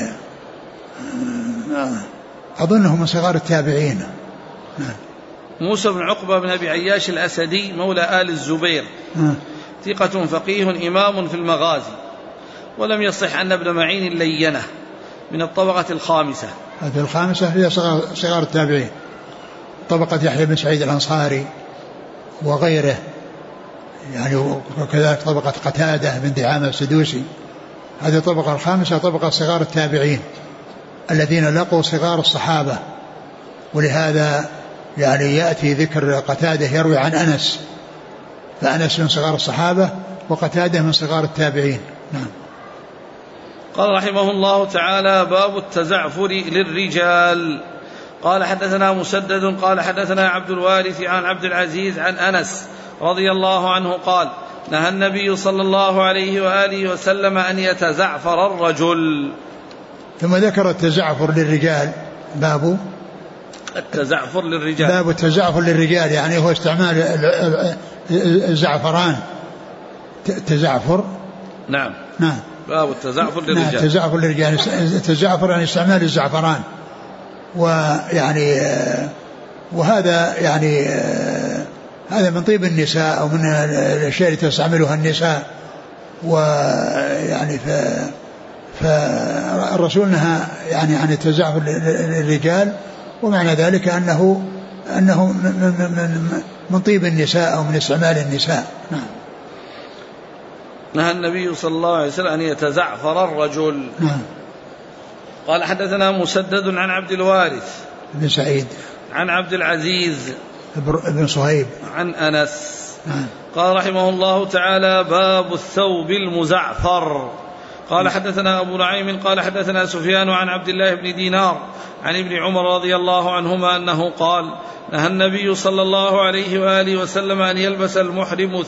أظنه من صغار التابعين. موسى بن عقبة بن أبي عياش الأسدي مولى آل الزبير، ثقة فقيه إمام في المغازي، ولم يصح أن ابن معين اللينة من الطبقة الخامسة. هذه الخامسة هي صغار التابعين، طبقة يحيى بن سعيد الأنصاري وغيره، يعني وكذلك طبقة قتادة بن دعامة السدوسي. هذه الطبقة الخامسة طبقة صغار التابعين الذين لقوا صغار الصحابة، ولهذا يعني يأتي ذكر قتادة يروي عن أنس، فأنس من صغار الصحابة وقتادة من صغار التابعين. نعم. قال رحمه الله تعالى باب التزعفر للرجال. قال حدثنا مسدد قال حدثنا عبد الوارث عن عبد العزيز عن أنس رضي الله عنه قال نهى النبي صلى الله عليه وآله وسلم أن يتزعفر الرجل. ثم ذكر التزعفر للرجال، باب التزعفر للرجال، باب التزعفر للرجال، يعني هو استعمال الزعفران. تزعفر. نعم. باب التزعفر للرجال. نعم. التزعفر للرجال، التزعفر يعني استعمال الزعفران، ويعني وهذا يعني هذا من طيب النساء أو من الأشياء التي تستعملها النساء، ويعني فالرسول نهى يعني عن التزعفر للرجال، ومعنى ذلك أنه أنه من طيب النساء أو من استعمال النساء. نعم. نهى النبي صلى الله عليه وسلم أن يتزعفر الرجل. نعم. قال حدثنا مسدد عن عبد الوارث بن سعيد عن عبد العزيز بن صهيب عن أنس. نعم. قال رحمه الله تعالى: باب الثوب المزعفر. قال حدثنا أبو نعيم قال حدثنا سفيان عن عبد الله بن دينار عن ابن عمر رضي الله عنهما أنه قال: نهى النبي صلى الله عليه وآله وسلم أن يلبس المحرم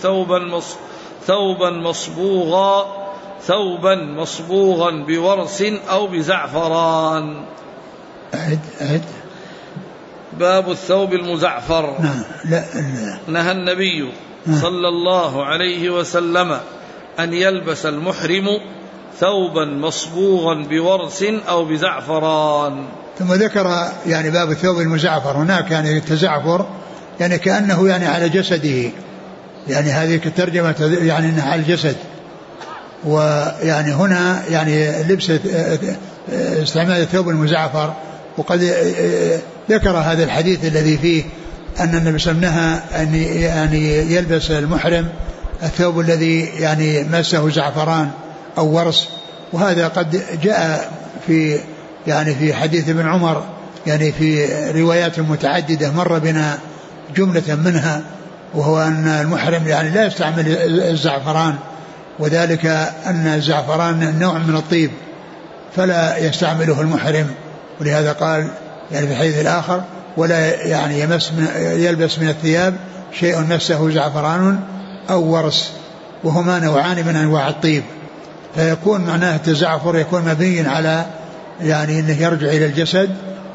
ثوبا مصبوغا بورس أو بزعفران. أعد. باب الثوب المزعفر. نعم. لا. نهى النبي صلى الله عليه وسلم أن يلبس المحرم ثوبا مصبوغا بورس أو بزعفران. ثم ذكر يعني باب الثوب المزعفر. هناك يعني التزعفر يعني كأنه يعني على جسده، يعني هذه الترجمة يعني أنها على الجسد، ويعني هنا يعني لبس استعمال الثوب المزعفر. وقد ذكر هذا الحديث الذي فيه أن النبي صلى الله عليه وسلم نهى أن يلبس المحرم الثوب الذي يعني مسه زعفران أو ورس، وهذا قد جاء في حديث ابن عمر يعني في روايات متعددة مر بنا جملة منها، وهو أن المحرم يعني لا يستعمل الزعفران، وذلك أن الزعفران نوع من الطيب فلا يستعمله المحرم، ولهذا قال يعني في الحديث الآخر: ولا يعني يلبس من الثياب شيء مسه زعفران أو ورس، وهما نوعان من أنواع الطيب. فيكون معناه التزعفر يكون مبني على يعني أنه يرجع إلى الجسد،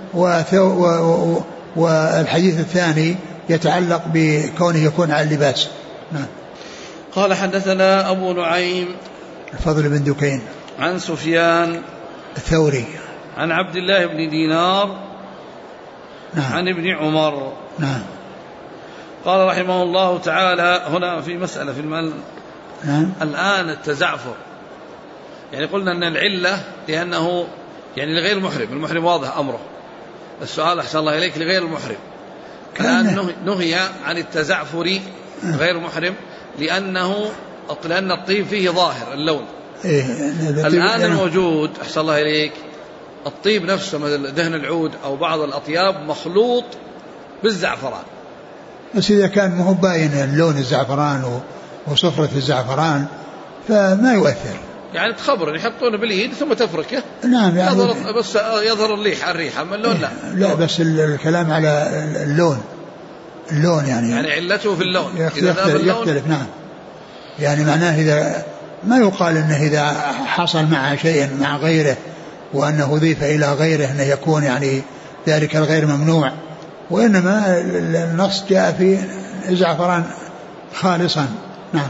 والحديث الثاني يتعلق بكونه يكون على اللباس. نعم. قال حدثنا أبو نعيم الفضل بن دكين عن سفيان الثوري عن عبد الله بن دينار نعم. عن ابن عمر. نعم. قال رحمه الله تعالى: هنا في مسألة في نعم. الآن التزعفر يعني قلنا أن العلة لأنه يعني لغير المحرم واضح أمره. السؤال أحسن الله إليك لغير المحرم الآن نهي عن التزعفر غير محرم لأن الطيب فيه ظاهر اللون. الآن الموجود أحسن الله إليك الطيب نفسه مثل دهن العود أو بعض الأطياب مخلوط بالزعفران، بس إذا كان مو باين اللون الزعفران وصفرة الزعفران فما يؤثر، يعني تخبر يحطونه باليد ثم تفركه. نعم. يعني بس يظهر الريحة أما اللون لا بس الكلام على اللون يعني علته في اللون يختلف. نعم. يعني معناه إذا ما يقال أنه إذا حصل معه شيء مع غيره وأنه أضيف إلى غيره أنه يكون يعني ذلك الغير ممنوع، وإنما النص جاء في زعفران خالصا. نعم.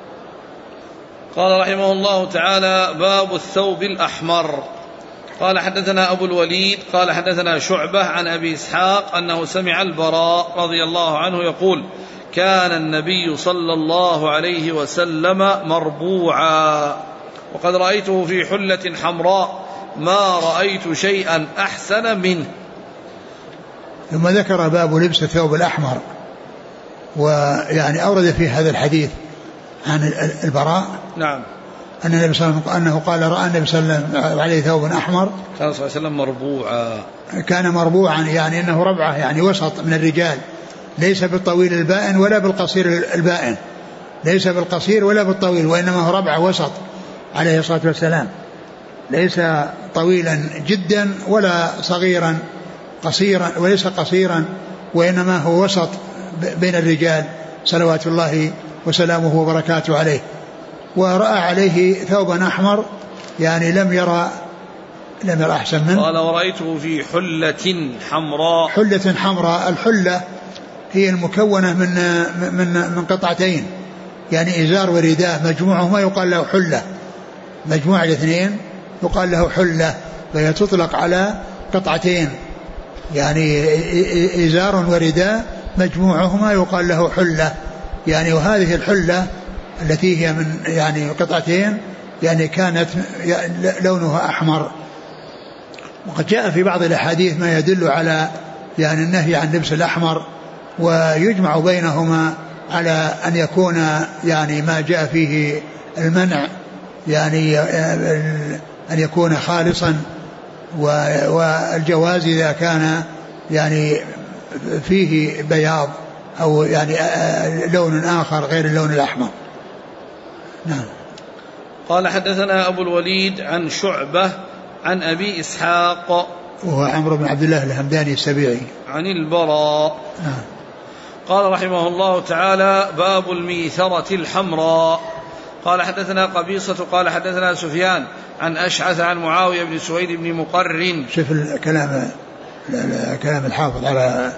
قال رحمه الله تعالى: باب الثوب الأحمر. قال حدثنا أبو الوليد قال حدثنا شعبة عن أبي إسحاق أنه سمع البراء رضي الله عنه يقول: كان النبي صلى الله عليه وسلم مربوعا، وقد رأيته في حلة حمراء ما رأيت شيئا أحسن منه. ثم ذكر باب لبس الثوب الأحمر، ويعني أورد في هذا الحديث عن البراء نعم أن النبي صلى الله عليه وسلم أنه قال: رأى النبي صلى الله عليه وسلم عليه ثوب أحمر. كان صلى الله عليه وسلم مربوعا، كان مربوعا يعني أنه ربعة يعني وسط من الرجال، ليس بالطويل البائن ولا بالقصير البائن، ليس بالقصير ولا بالطويل، وإنما هو ربعة وسط عليه الصلاة والسلام، ليس طويلا جدا ولا صغيرا قصيرا وليس قصيرا، وإنما هو وسط بين الرجال صلوات الله وسلامه وبركاته عليه. ورأى عليه ثوبا أحمر يعني لم يرى أحسن منه. قال: ورأيته في حلة حمراء. حلة حمراء، الحلة هي المكونة من قطعتين، يعني إزار ورداء مجموعهما يقال له حلة، مجموع الاثنين يقال له حلة، فهي تطلق على قطعتين، يعني إزار ورداء مجموعهما يقال له حلة يعني. وهذه الحلة التي هي من يعني قطعتين يعني كانت لونها أحمر. وقد جاء في بعض الأحاديث ما يدل على يعني النهي عن لبس الأحمر، ويجمع بينهما على أن يكون يعني ما جاء فيه المنع يعني أن يكون خالصا، والجواز إذا كان يعني فيه بياض أو يعني لون آخر غير اللون الأحمر. نعم. قال حدثنا أبو الوليد عن شعبة عن أبي إسحاق وهو عمرو بن عبد الله الهمداني السبيعي عن البراء. نعم. قال رحمه الله تعالى: باب الميثرة الحمراء. قال حدثنا قبيصة قال حدثنا سفيان عن أشعث عن معاوية بن سويد بن مقرن. شوف كلام الحافظ على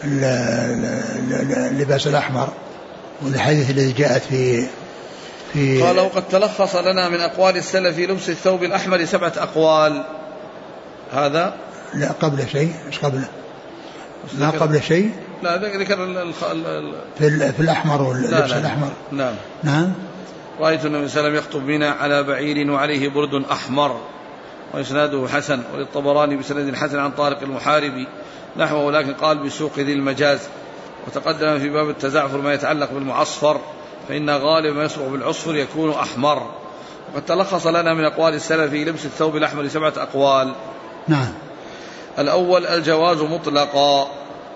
اللباس الأحمر والحديث الذي جاءت في قال: وقد تلخص لنا من أقوال السلف في لبس الثوب الأحمر 7 أقوال. هذا لا قبل شيء، ايش قبله؟ ما قبل شيء، لا ذكر في الأحمر واللبس الأحمر. نعم. نعم. رأيت النبي صلى الله عليه وسلم يخطب بنا على بعير وعليه برد أحمر، وإسناده حسن، وللطبراني بسند حسن عن طارق المحاربي نحوه، ولكن قال بسوق ذي المجاز. وتقدم في باب التزعفر ما يتعلق بالمعصفر، فإن غالب ما يصبغ بالعصفر يكون أحمر. وقد تلخص لنا من أقوال السلف في لبس الثوب الأحمر 7 أقوال. نعم. الأول: الجواز مطلقا.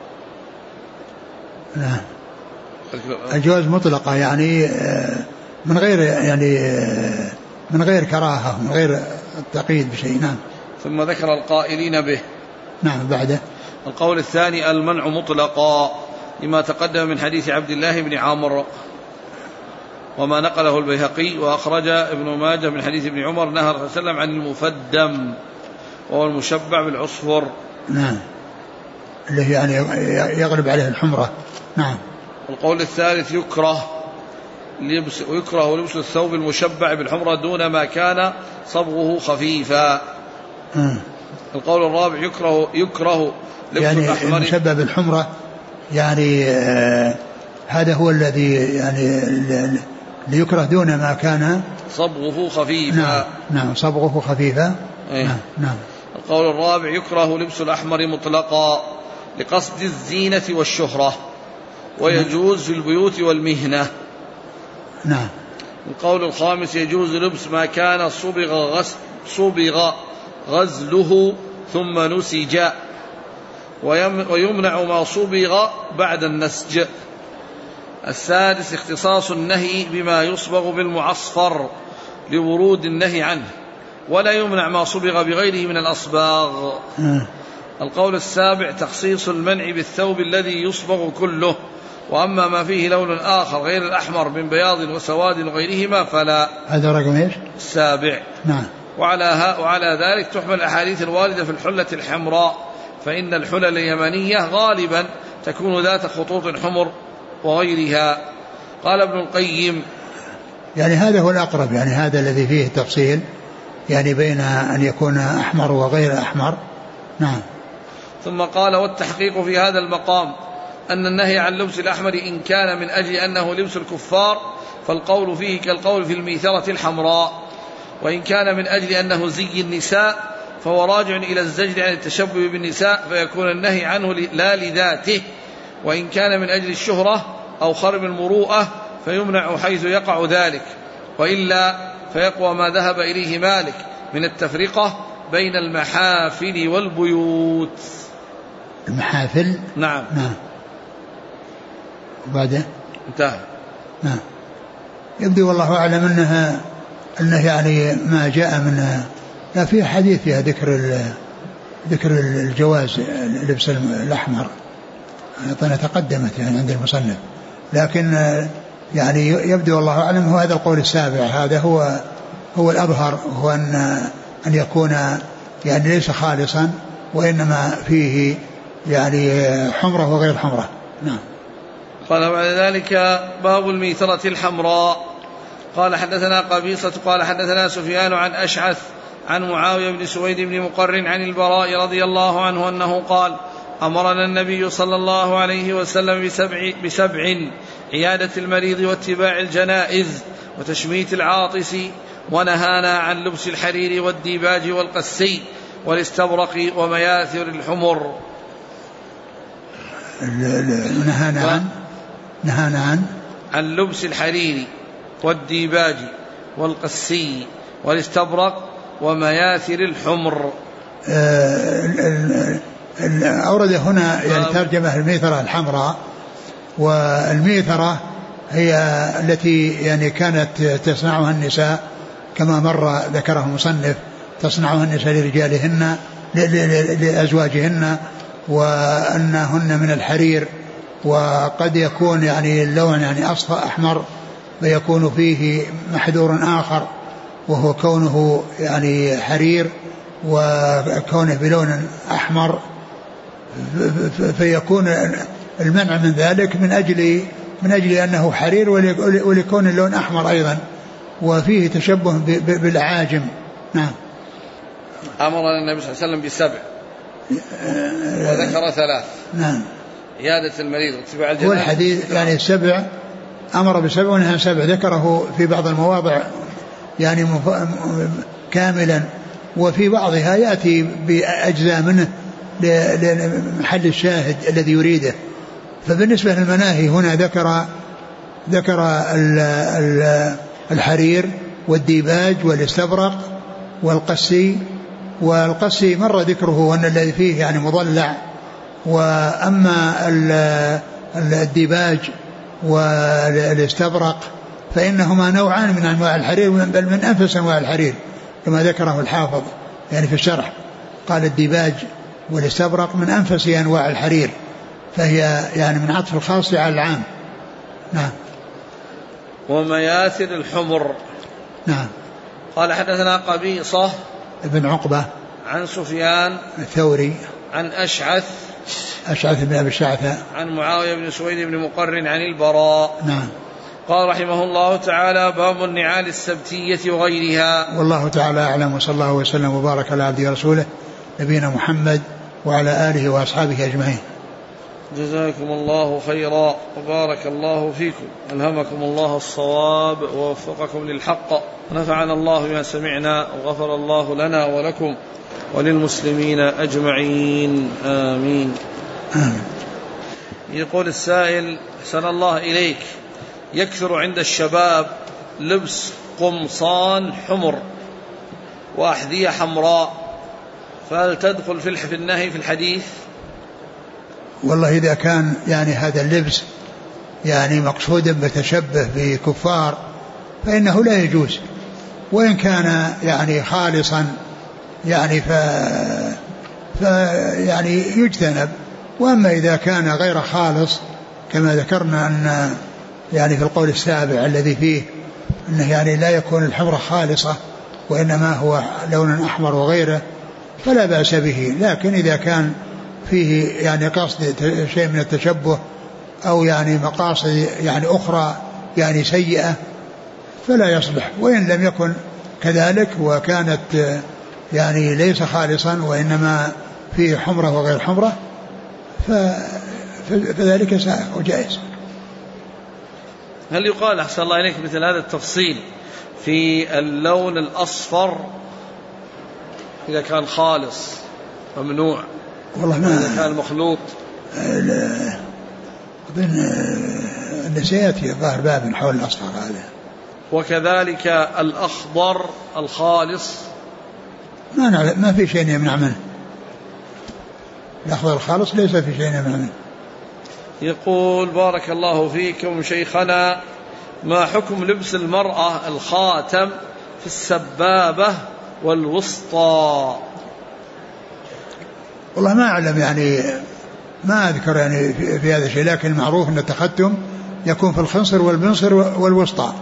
نعم. الجواز مطلقا يعني من غير كراهة، من غير التقييد بشيء. نعم. ثم ذكر القائلين به. نعم. بعده القول الثاني: المنع مطلقا، لما تقدم من حديث عبد الله بن عمرو وما نقله البيهقي، وأخرج ابن ماجه من حديث ابن عمر نهى صلى الله عليه وسلم عن المفدم وهو المشبع بالعصفر. نعم. اللي يعني يغلب عليه الحمرة. نعم. القول الثالث: يكره لبس الثوب المشبع بالحمرة دون ما كان صبغه خفيفا. القول الرابع: يكره لبس يعني الأحمر المشبع بالحمرة، يعني هذا هو الذي يعني ليكره دون ما كان صبغه خفيفا. نعم. صبغه خفيفا. نعم. القول الرابع: يكره لبس الأحمر مطلقا لقصد الزينة والشهرة، ويجوز في البيوت والمهنة. نعم. القول الخامس: يجوز لبس ما كان صبغ غزله ثم نسج، ويمنع ما صبغ بعد النسج. السادس: اختصاص النهي بما يصبغ بالمعصفر لورود النهي عنه، ولا يمنع ما صبغ بغيره من الأصباغ. القول السابع: تخصيص المنع بالثوب الذي يصبغ كله، وأما ما فيه لون آخر غير الأحمر من بياض وسواد وغيرهما فلا. هذا رقم ايش؟ 7. نعم. وعلى ذلك تحمل الأحاديث الواردة في الحلة الحمراء، فإن الحلل اليمنية غالبا تكون ذات خطوط حمر وغيرها. قال ابن القيم: يعني هذا هو الأقرب، يعني هذا الذي فيه تفصيل يعني بين أن يكون أحمر وغير أحمر. نعم. ثم قال: والتحقيق في هذا المقام أن النهي عن لبس الأحمر إن كان من أجل أنه لبس الكفار فالقول فيه كالقول في الميثرة الحمراء، وإن كان من أجل أنه زي النساء فهو راجع إلى الزجر عن التشبه بالنساء فيكون النهي عنه لا لذاته، وإن كان من أجل الشهرة أو خرم المروءة فيمنع حيث يقع ذلك، وإلا فيقوى ما ذهب إليه مالك من التفرقة بين المحافل والبيوت. المحافل. نعم. وبعده انتهى. نعم. يبدو والله أعلم أنه يعني ما جاء من لا في حديث فيها ذكر الجواز لبس الأحمر تقدمت يعني عند المصنف، لكن يعني يبدو والله أعلم هو هذا القول السابع، هذا هو الأظهر، هو أن يكون يعني ليس خالصا وإنما فيه يعني حمرة وغير حمرة. نعم. قال بعد ذلك: باب الميثرة الحمراء. قال حدثنا قبيصة قال حدثنا سفيان عن أشعث عن معاوية بن سويد بن مقرن عن البراء رضي الله عنه أنه قال: أمرنا النبي صلى الله عليه وسلم بسبع: عيادة المريض واتباع الجنائز وتشميت العاطس، ونهانا عن لبس الحرير والديباج والقسي والاستبرق ومياثر الحمر. نهانا عن لبس الحرير والديباج والقسي والاستبرق ومياثر الحمر. أورد هنا يعني ترجمة الميثرة الحمراء، والميثرة هي التي يعني كانت تصنعها النساء كما مر ذكره المصنف، تصنعها النساء لرجالهن لأزواجهن، وأنهن من الحرير، وقد يكون يعني اللون يعني أصفر أحمر فيكون فيه محذور آخر وهو كونه يعني حرير وكونه بلون أحمر، فيكون المنع من ذلك من أجل أنه حرير ولكون اللون أحمر أيضا، وفيه تشبه بالأعاجم. نعم. أمر النبي صلى الله عليه وسلم ب7 وذكر 3. نعم. عيادة المريض واتباع الجنائز. هو الحديث يعني 7 أمر ب7 ونهى 7، ذكره في بعض المواضع يعني كاملا، وفي بعضها يأتي بأجزاء منه لمحل الشاهد الذي يريده. فبالنسبة للمناهي هنا ذكر الحرير والديباج والاستبرق والقسي. والقسي مر ذكره وأن الذي فيه يعني مضلع، وأما الديباج والاستبرق فإنهما نوعان من أنواع الحرير، بل من أنفس أنواع الحرير كما ذكره الحافظ يعني في الشرح، قال الديباج والاستبرق من أنفس أنواع الحرير، فهي يعني من عطف الخاص على العام. نعم. ومياثر الحمر. نعم. قال حدثنا قبيصة ابن عقبة عن سفيان الثوري عن أشعث بن أبي الشعثاء عن معاوية بن سويد بن مقرن عن البراء. نعم. قال رحمه الله تعالى: باب النعال السبتية وغيرها. والله تعالى أعلم، وصلى الله وسلم وبارك على عبده ورسوله نبينا محمد وعلى آله وأصحابه أجمعين. جزاكم الله خيرا وبارك الله فيكم، ألهمكم الله الصواب ووفقكم للحق، ونفعنا الله بما سمعنا، وغفر الله لنا ولكم وللمسلمين أجمعين، آمين. يقول السائل: أحسن الله إليك، يكثر عند الشباب لبس قمصان حمر وأحذية حمراء، فهل تدخل في النهي في الحديث؟ والله إذا كان يعني هذا اللبس يعني مقصودا بتشبه بكفار فإنه لا يجوز، وإن كان يعني خالصا يعني يعني يجتنب. وأما إذا كان غير خالص كما ذكرنا أن يعني في القول السابع الذي فيه أنه يعني لا يكون الحمرة خالصة وإنما هو لون أحمر وغيره فلا بأس به. لكن إذا كان فيه يعني قصد شيء من التشبه أو يعني مقاصد يعني أخرى يعني سيئة فلا يصلح. وإن لم يكن كذلك وكانت يعني ليس خالصا وإنما فيه حمرة وغير حمرة فذلك سائغ وجائز. هل يقال أحسن الله إليك مثل هذا التفصيل في اللون الأصفر إذا كان خالص ممنوع، والله ما إذا كان مخلوط؟ أن سيأتي الظاهر باب حول الأصفر هذا. وكذلك الأخضر الخالص ما في شيء يمنع منه. الأخضر الخالص ليس في شيء يمنع منه. يقول: بارك الله فيكم شيخنا، ما حكم لبس المرأة الخاتم في السبابة والوسطى؟ والله ما أعلم يعني ما أذكر يعني في هذا الشيء، لكن المعروف أن التختم يكون في الخنصر والبنصر والوسطى،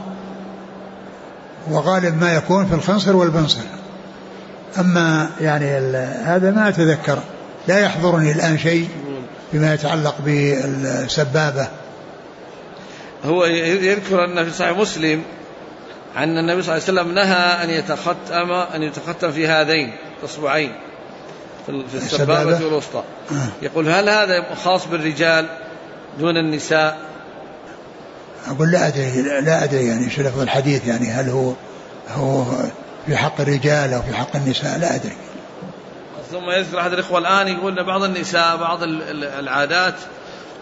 وغالب ما يكون في الخنصر والبنصر. أما يعني هذا ما أتذكر، لا يحضرني الآن شيء بما يتعلق بالسبابة. هو يذكر أن في صحيح مسلم عن النبي صلى الله عليه وسلم نهى أن يتختم في هذين الأصبعين في السبابة والوسطى. يقول: هل هذا خاص بالرجال دون النساء؟ أقول لا أدري يعني شو لفظ الحديث، يعني هل هو في حق الرجال أو في حق النساء، لا أدري. ثم يذكر أحد الإخوة الآن يقول أن بعض النساء بعض العادات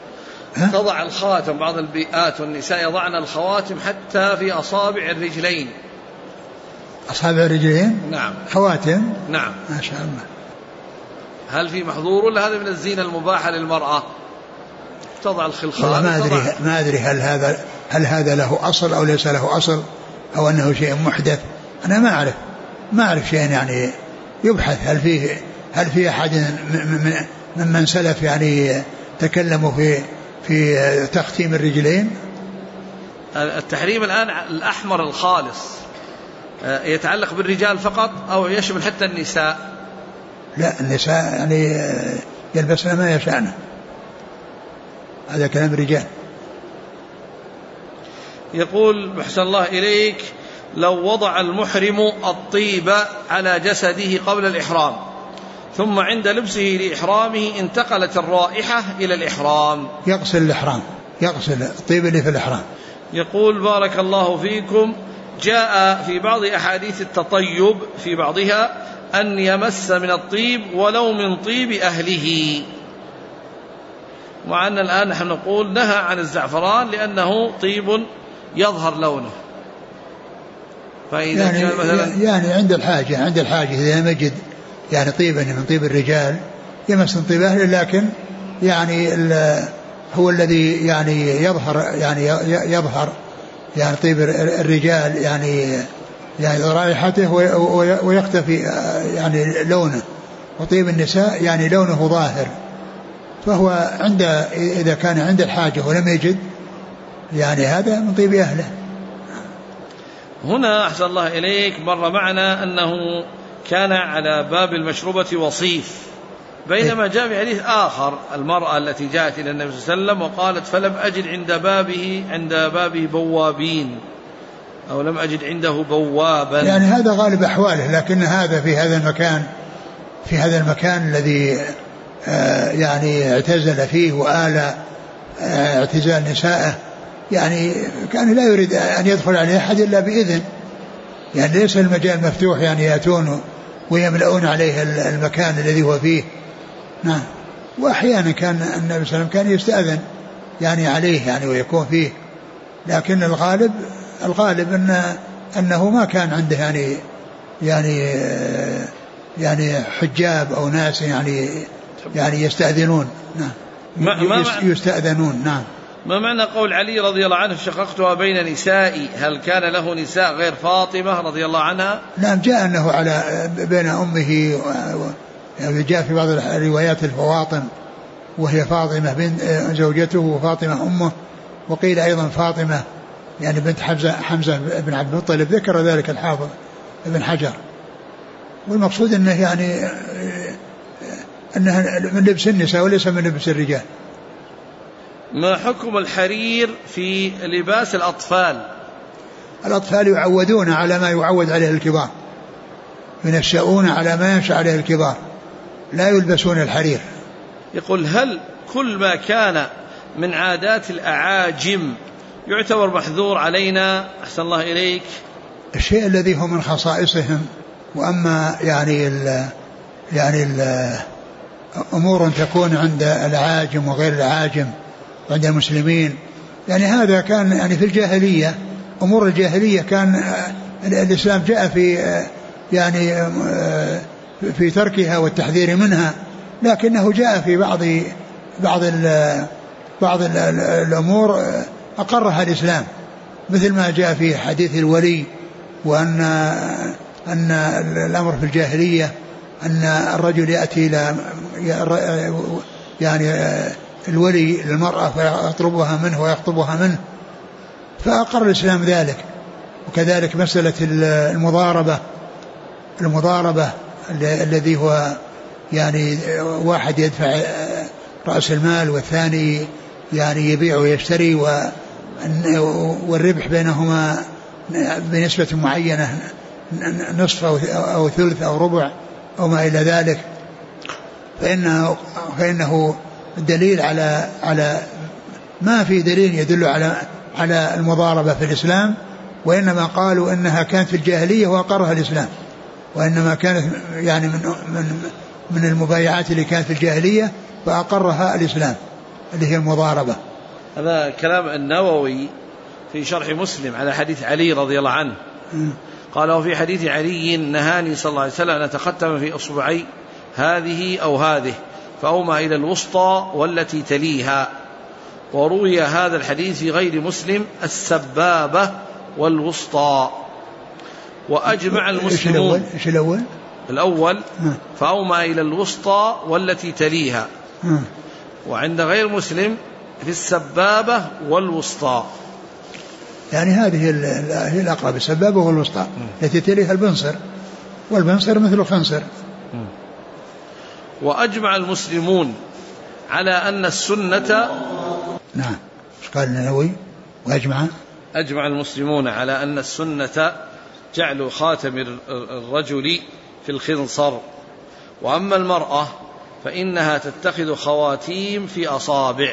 تضع الخاتم، بعض البيئات والنساء يضعن الخواتم حتى في أصابع الرجلين. أصابع الرجلين؟ نعم. خواتم؟ نعم. ما شاء الله. هل في محظور ولا هذا من الزينة المباحة للمرأة؟ تضع الخلخال. ما أدري هل هذا له أصل أو ليس له أصل أو أنه شيء محدث. أنا ما أعرف شيء يعني يبحث هل في أحد ممن سلف يعني تكلموا في تختيم الرجلين. التحريم الآن الأحمر الخالص يتعلق بالرجال فقط أو يشمل حتى النساء؟ لا، النساء يعني يلبسن ما يشاءن، هذا كلام الرجال. يقول محسن الله إليك: لو وضع المحرم الطيب على جسده قبل الإحرام ثم عند لبسه لإحرامه انتقلت الرائحة إلى الإحرام، يغسل الطيب اللي في الإحرام. يقول: بارك الله فيكم، جاء في بعض أحاديث التطيب في بعضها أن يمس من الطيب ولو من طيب أهله، مع أن الآن نحن نقول نهى عن الزعفران لأنه طيب يظهر لونه. فإذا يعني عند الحاجة إذا لم يجد يعني طيبا من طيب الرجال يمس من طيب أهله، لكن يعني هو الذي يعني يظهر يعني طيب الرجال يعني رائحته ويختفي يعني لونه، وطيب النساء يعني لونه ظاهر، فهو إذا كان عند الحاجة ولم يجد يعني هذا من طيب أهله. هنا أحسن الله إليك مر معنا أنه كان على باب المشروبة وصيف، بينما جاء في حديث آخر المرأة التي جاءت إلى النبي صلى الله عليه وسلم وقالت: فلم أجد عند بابه بوابين، أو لم أجد عنده بوابا. يعني هذا غالب أحواله، لكن هذا في هذا المكان الذي يعني اعتزل فيه وآل اعتزال نسائه، يعني كان لا يريد أن يدخل عليه أحد إلا بإذن، يعني ليس المجال مفتوح يعني يأتون ويملؤون عليه المكان الذي هو فيه. نعم. وأحيانا كان النبي صلى الله عليه وسلم كان يستأذن يعني عليه يعني ويكون فيه، لكن الغالب أنه ما كان عنده يعني حجاب أو ناس يعني يستأذنون. نعم. يستأذنون. نعم. ما معنى قول علي رضي الله عنه: شققتها بين نسائي؟ هل كان له نساء غير فاطمة رضي الله عنها؟ نعم، جاء أنه على بين أمه يعني جاء في بعض الروايات الفواطم، وهي فاطمة بنت زوجته وفاطمة أمه، وقيل أيضا فاطمة يعني بنت حمزة بن عبد المطلب، ذكر ذلك الحافظ ابن حجر. والمقصود أنه يعني أنها من لبس النساء وليس من لبس الرجال. ما حكم الحرير في لباس الأطفال؟ الأطفال يعودون على ما يعود عليه الكبار، ينشأون على ما ينشأ عليه الكبار، لا يلبسون الحرير. يقول: هل كل ما كان من عادات الأعاجم يعتبر محظور علينا؟ أحسن الله إليك. الشيء الذي هو من خصائصهم، وأما يعني أمور تكون عند الأعاجم وغير الأعاجم وعند المسلمين، يعني هذا كان يعني في الجاهلية، أمور الجاهلية كان الإسلام جاء في تركها والتحذير منها، لكنه جاء في بعض الأمور أقرها الإسلام، مثل ما جاء في حديث الولي، وأن الأمر في الجاهلية أن الرجل يأتي إلى يعني الولي للمرأة فيطلبها منه ويخطبها منه، فأقر الإسلام ذلك. وكذلك مسألة المضاربة الذي هو يعني واحد يدفع رأس المال والثاني يعني يبيع ويشتري، والربح بينهما بنسبة معينة، نصف أو ثلث أو ربع أو ما إلى ذلك، فإنه دليل على ما في دليل يدل على المضاربة في الإسلام، وإنما قالوا إنها كانت في الجاهلية وأقرها الإسلام، وإنما كانت يعني من المبايعات اللي كانت في الجاهلية فأقرها الإسلام اللي هي المضاربة. هذا كلام النووي في شرح مسلم على حديث علي رضي الله عنه. قال وفي حديث علي نهاني صلى الله عليه وسلم أن أتختم في أصبعي هذه أو هذه، فأومى إلى الوسطى والتي تليها. وروي هذا الحديث في غير مسلم السبابة والوسطى. وأجمع المسلمون. إيش الأول؟ الأول فأومى إلى الوسطى والتي تليها، وعند غير مسلم في السبابة والوسطى. يعني هذه هي الأقرب، السبابة والوسطى، التي تليها البنصر، والبنصر مثل الخنصر. وأجمع المسلمون على أن السنة. نعم. ايش قال النووي؟ أجمع المسلمون على أن السنة جعل خاتم الرجل في الخنصر، وأما المرأة فإنها تتخذ خواتيم في أصابع.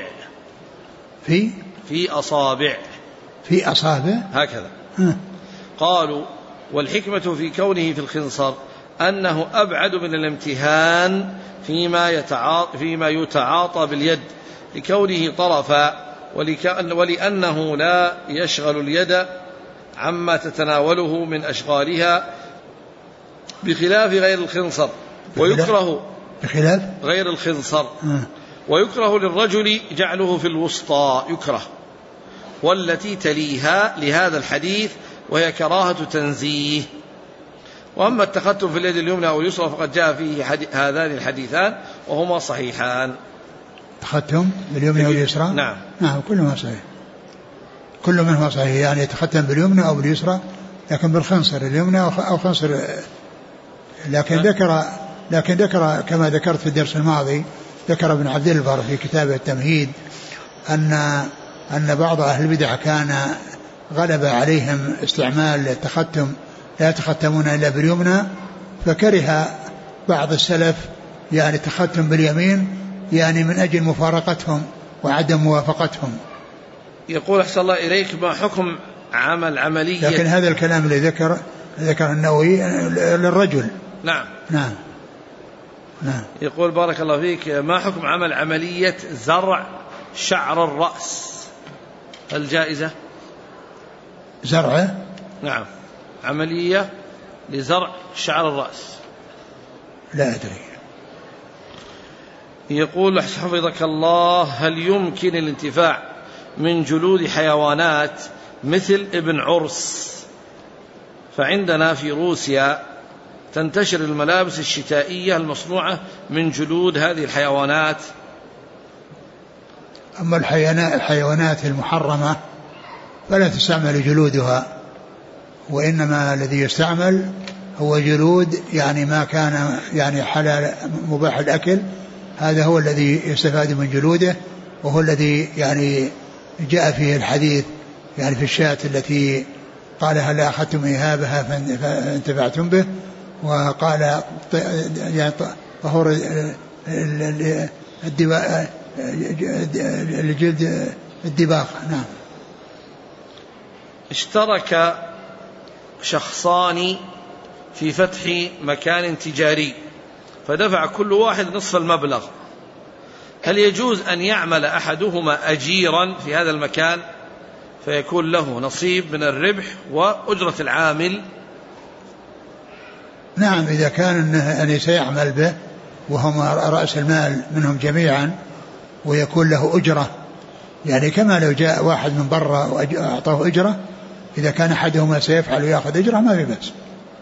في أصابع هكذا. قالوا والحكمة في كونه في الخنصر أنه أبعد من الامتهان فيما يتعاطى باليد لكونه طرفا، ولأنه لا يشغل اليد عما تتناوله من أشغالها بخلاف غير الخنصر، ويكره بخلاف غير الخنصر. ويكره للرجل جعله في الوسطى، يكره، والتي تليها لهذا الحديث، وهي كراهة تنزيه. وأما التختم في اليد اليمنى أو اليسرى فقد جاء فيه هذان الحديثان وهما صحيحان. تختم باليمنى واليسرى؟ نعم كلهما صحيح، كل منهما صحيح، يعني يتختم باليمنى أو باليسرى، لكن بالخنصر اليمنى أو خنصر. لكن ذكر كما ذكرت في الدرس الماضي، ذكر ابن عبد البر في كتابه التمهيد أن بعض أهل البدع كان غلب عليهم استعمال التختم، لا يتختمون إلا باليمنى، فكره بعض السلف يعني التختم باليمين، يعني من أجل مفارقتهم وعدم موافقتهم. يقول أحسن الله إليك ما حكم عملية، لكن هذا الكلام اللي ذكر النووي للرجل. نعم. يقول بارك الله فيك ما حكم عملية زرع شعر الرأس، الجائزة زرعه؟ نعم، عملية لزرع شعر الرأس. لا أدري. يقول حفظك الله هل يمكن الانتفاع من جلود حيوانات مثل ابن عرس؟ فعندنا في روسيا تنتشر الملابس الشتائية المصنوعة من جلود هذه الحيوانات. أما الحيوانات المحرمة فلا تستعمل جلودها، وإنما الذي يستعمل هو جلود يعني ما كان يعني حلال مباح الأكل، هذا هو الذي يستفاد من جلوده، وهو الذي يعني جاء فيه الحديث يعني في الشاة التي قال هل أخذتم إهابها فانتفعتم به، وقال يعني طهور الجلد الدباغ. نعم. اشترك شخصان في فتح مكان تجاري فدفع كل واحد نصف المبلغ، هل يجوز أن يعمل أحدهما أجيرا في هذا المكان فيكون له نصيب من الربح وأجرة العامل؟ نعم، إذا كان أن سيعمل به وهم رأس المال منهم جميعا ويكون له أجرة، يعني كما لو جاء واحد من برا وأعطاه أجرة، إذا كان أحدهما سيفعل ويأخذ أجرة ما في بأس.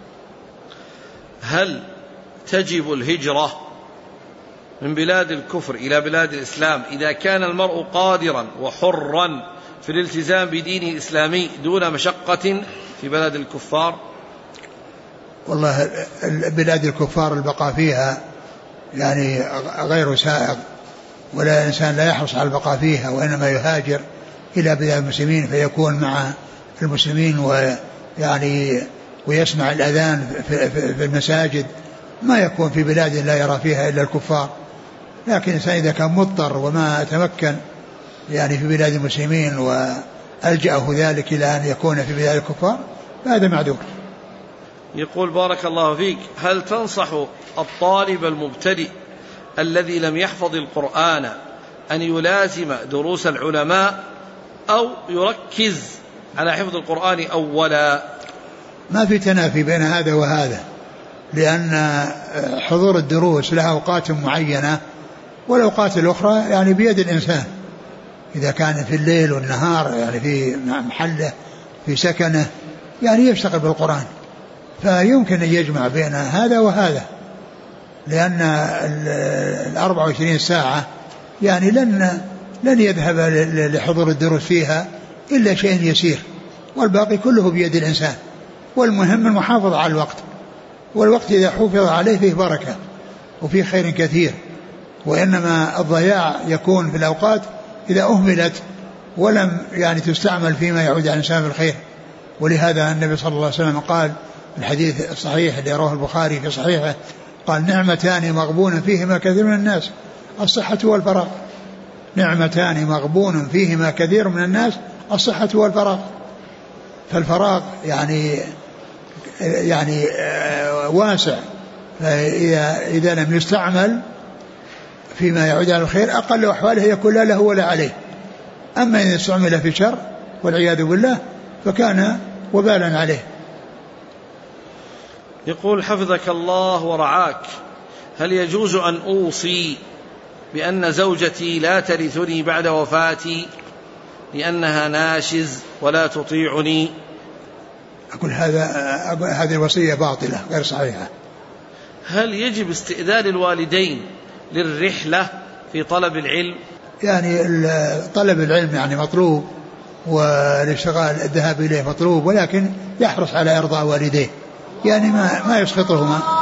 هل تجب الهجرة من بلاد الكفر إلى بلاد الإسلام إذا كان المرء قادرا وحرا في الالتزام بدينه الإسلامي دون مشقة في بلد الكفار؟ والله بلاد الكفار البقاء فيها يعني غير سائغ، ولا إنسان لا يحرص على البقاء فيها، وإنما يهاجر إلى بلاد المسلمين فيكون مع المسلمين ويعني ويسمع الأذان في المساجد، ما يكون في بلاد لا يرى فيها إلا الكفار. لكن الإنسان إذا كان مضطر وما تمكن يعني في بلاد المسلمين وألجأه ذلك إلى أن يكون في بلاد الكفار فهذا معذور. يقول بارك الله فيك هل تنصح الطالب المبتدئ الذي لم يحفظ القرآن أن يلازم دروس العلماء أو يركز على حفظ القرآن أولا؟ ما في تنافي بين هذا وهذا، لأن حضور الدروس لها أوقات معينة، والأوقات الأخرى يعني بيد الإنسان، إذا كان في الليل والنهار يعني في محله في سكنه يعني يشتغل بالقرآن، فيمكن أن يجمع بين هذا وهذا، لأن 24 ساعة يعني لن يذهب لحضور الدروس فيها إلا شيء يسير، والباقي كله بيد الإنسان. والمهم المحافظة على الوقت، والوقت إذا حفظ عليه فيه بركة وفيه خير كثير، وإنما الضياع يكون في الأوقات إذا أهملت ولم يعني تستعمل فيما يعود على الإنسان بالخير. ولهذا النبي صلى الله عليه وسلم قال في الحديث الصحيح الذي رواه البخاري في صحيحه، قال: نعمتان مغبون فيهما كثير من الناس، الصحة والفراغ. نعمتان مغبون فيهما كثير من الناس، الصحة والفراغ. فالفراغ يعني واسع، فإذا لم يستعمل فيما يعود على الخير أقل أحواله يكون لا له ولا عليه. أما إذا استعمل في شر والعياذ بالله فكان وبالا عليه. يقول: حفظك الله ورعاك، هل يجوز أن أوصي بأن زوجتي لا ترثني بعد وفاتي لأنها ناشز ولا تطيعني؟ أقول هذه الوصية باطلة غير صحيحة. هل يجب استئذان الوالدين للرحلة في طلب العلم؟ يعني طلب العلم يعني مطلوب، والاشتغال الذهاب إليه مطلوب، ولكن يحرص على إرضاء والديه، يعني ما يسخطهما.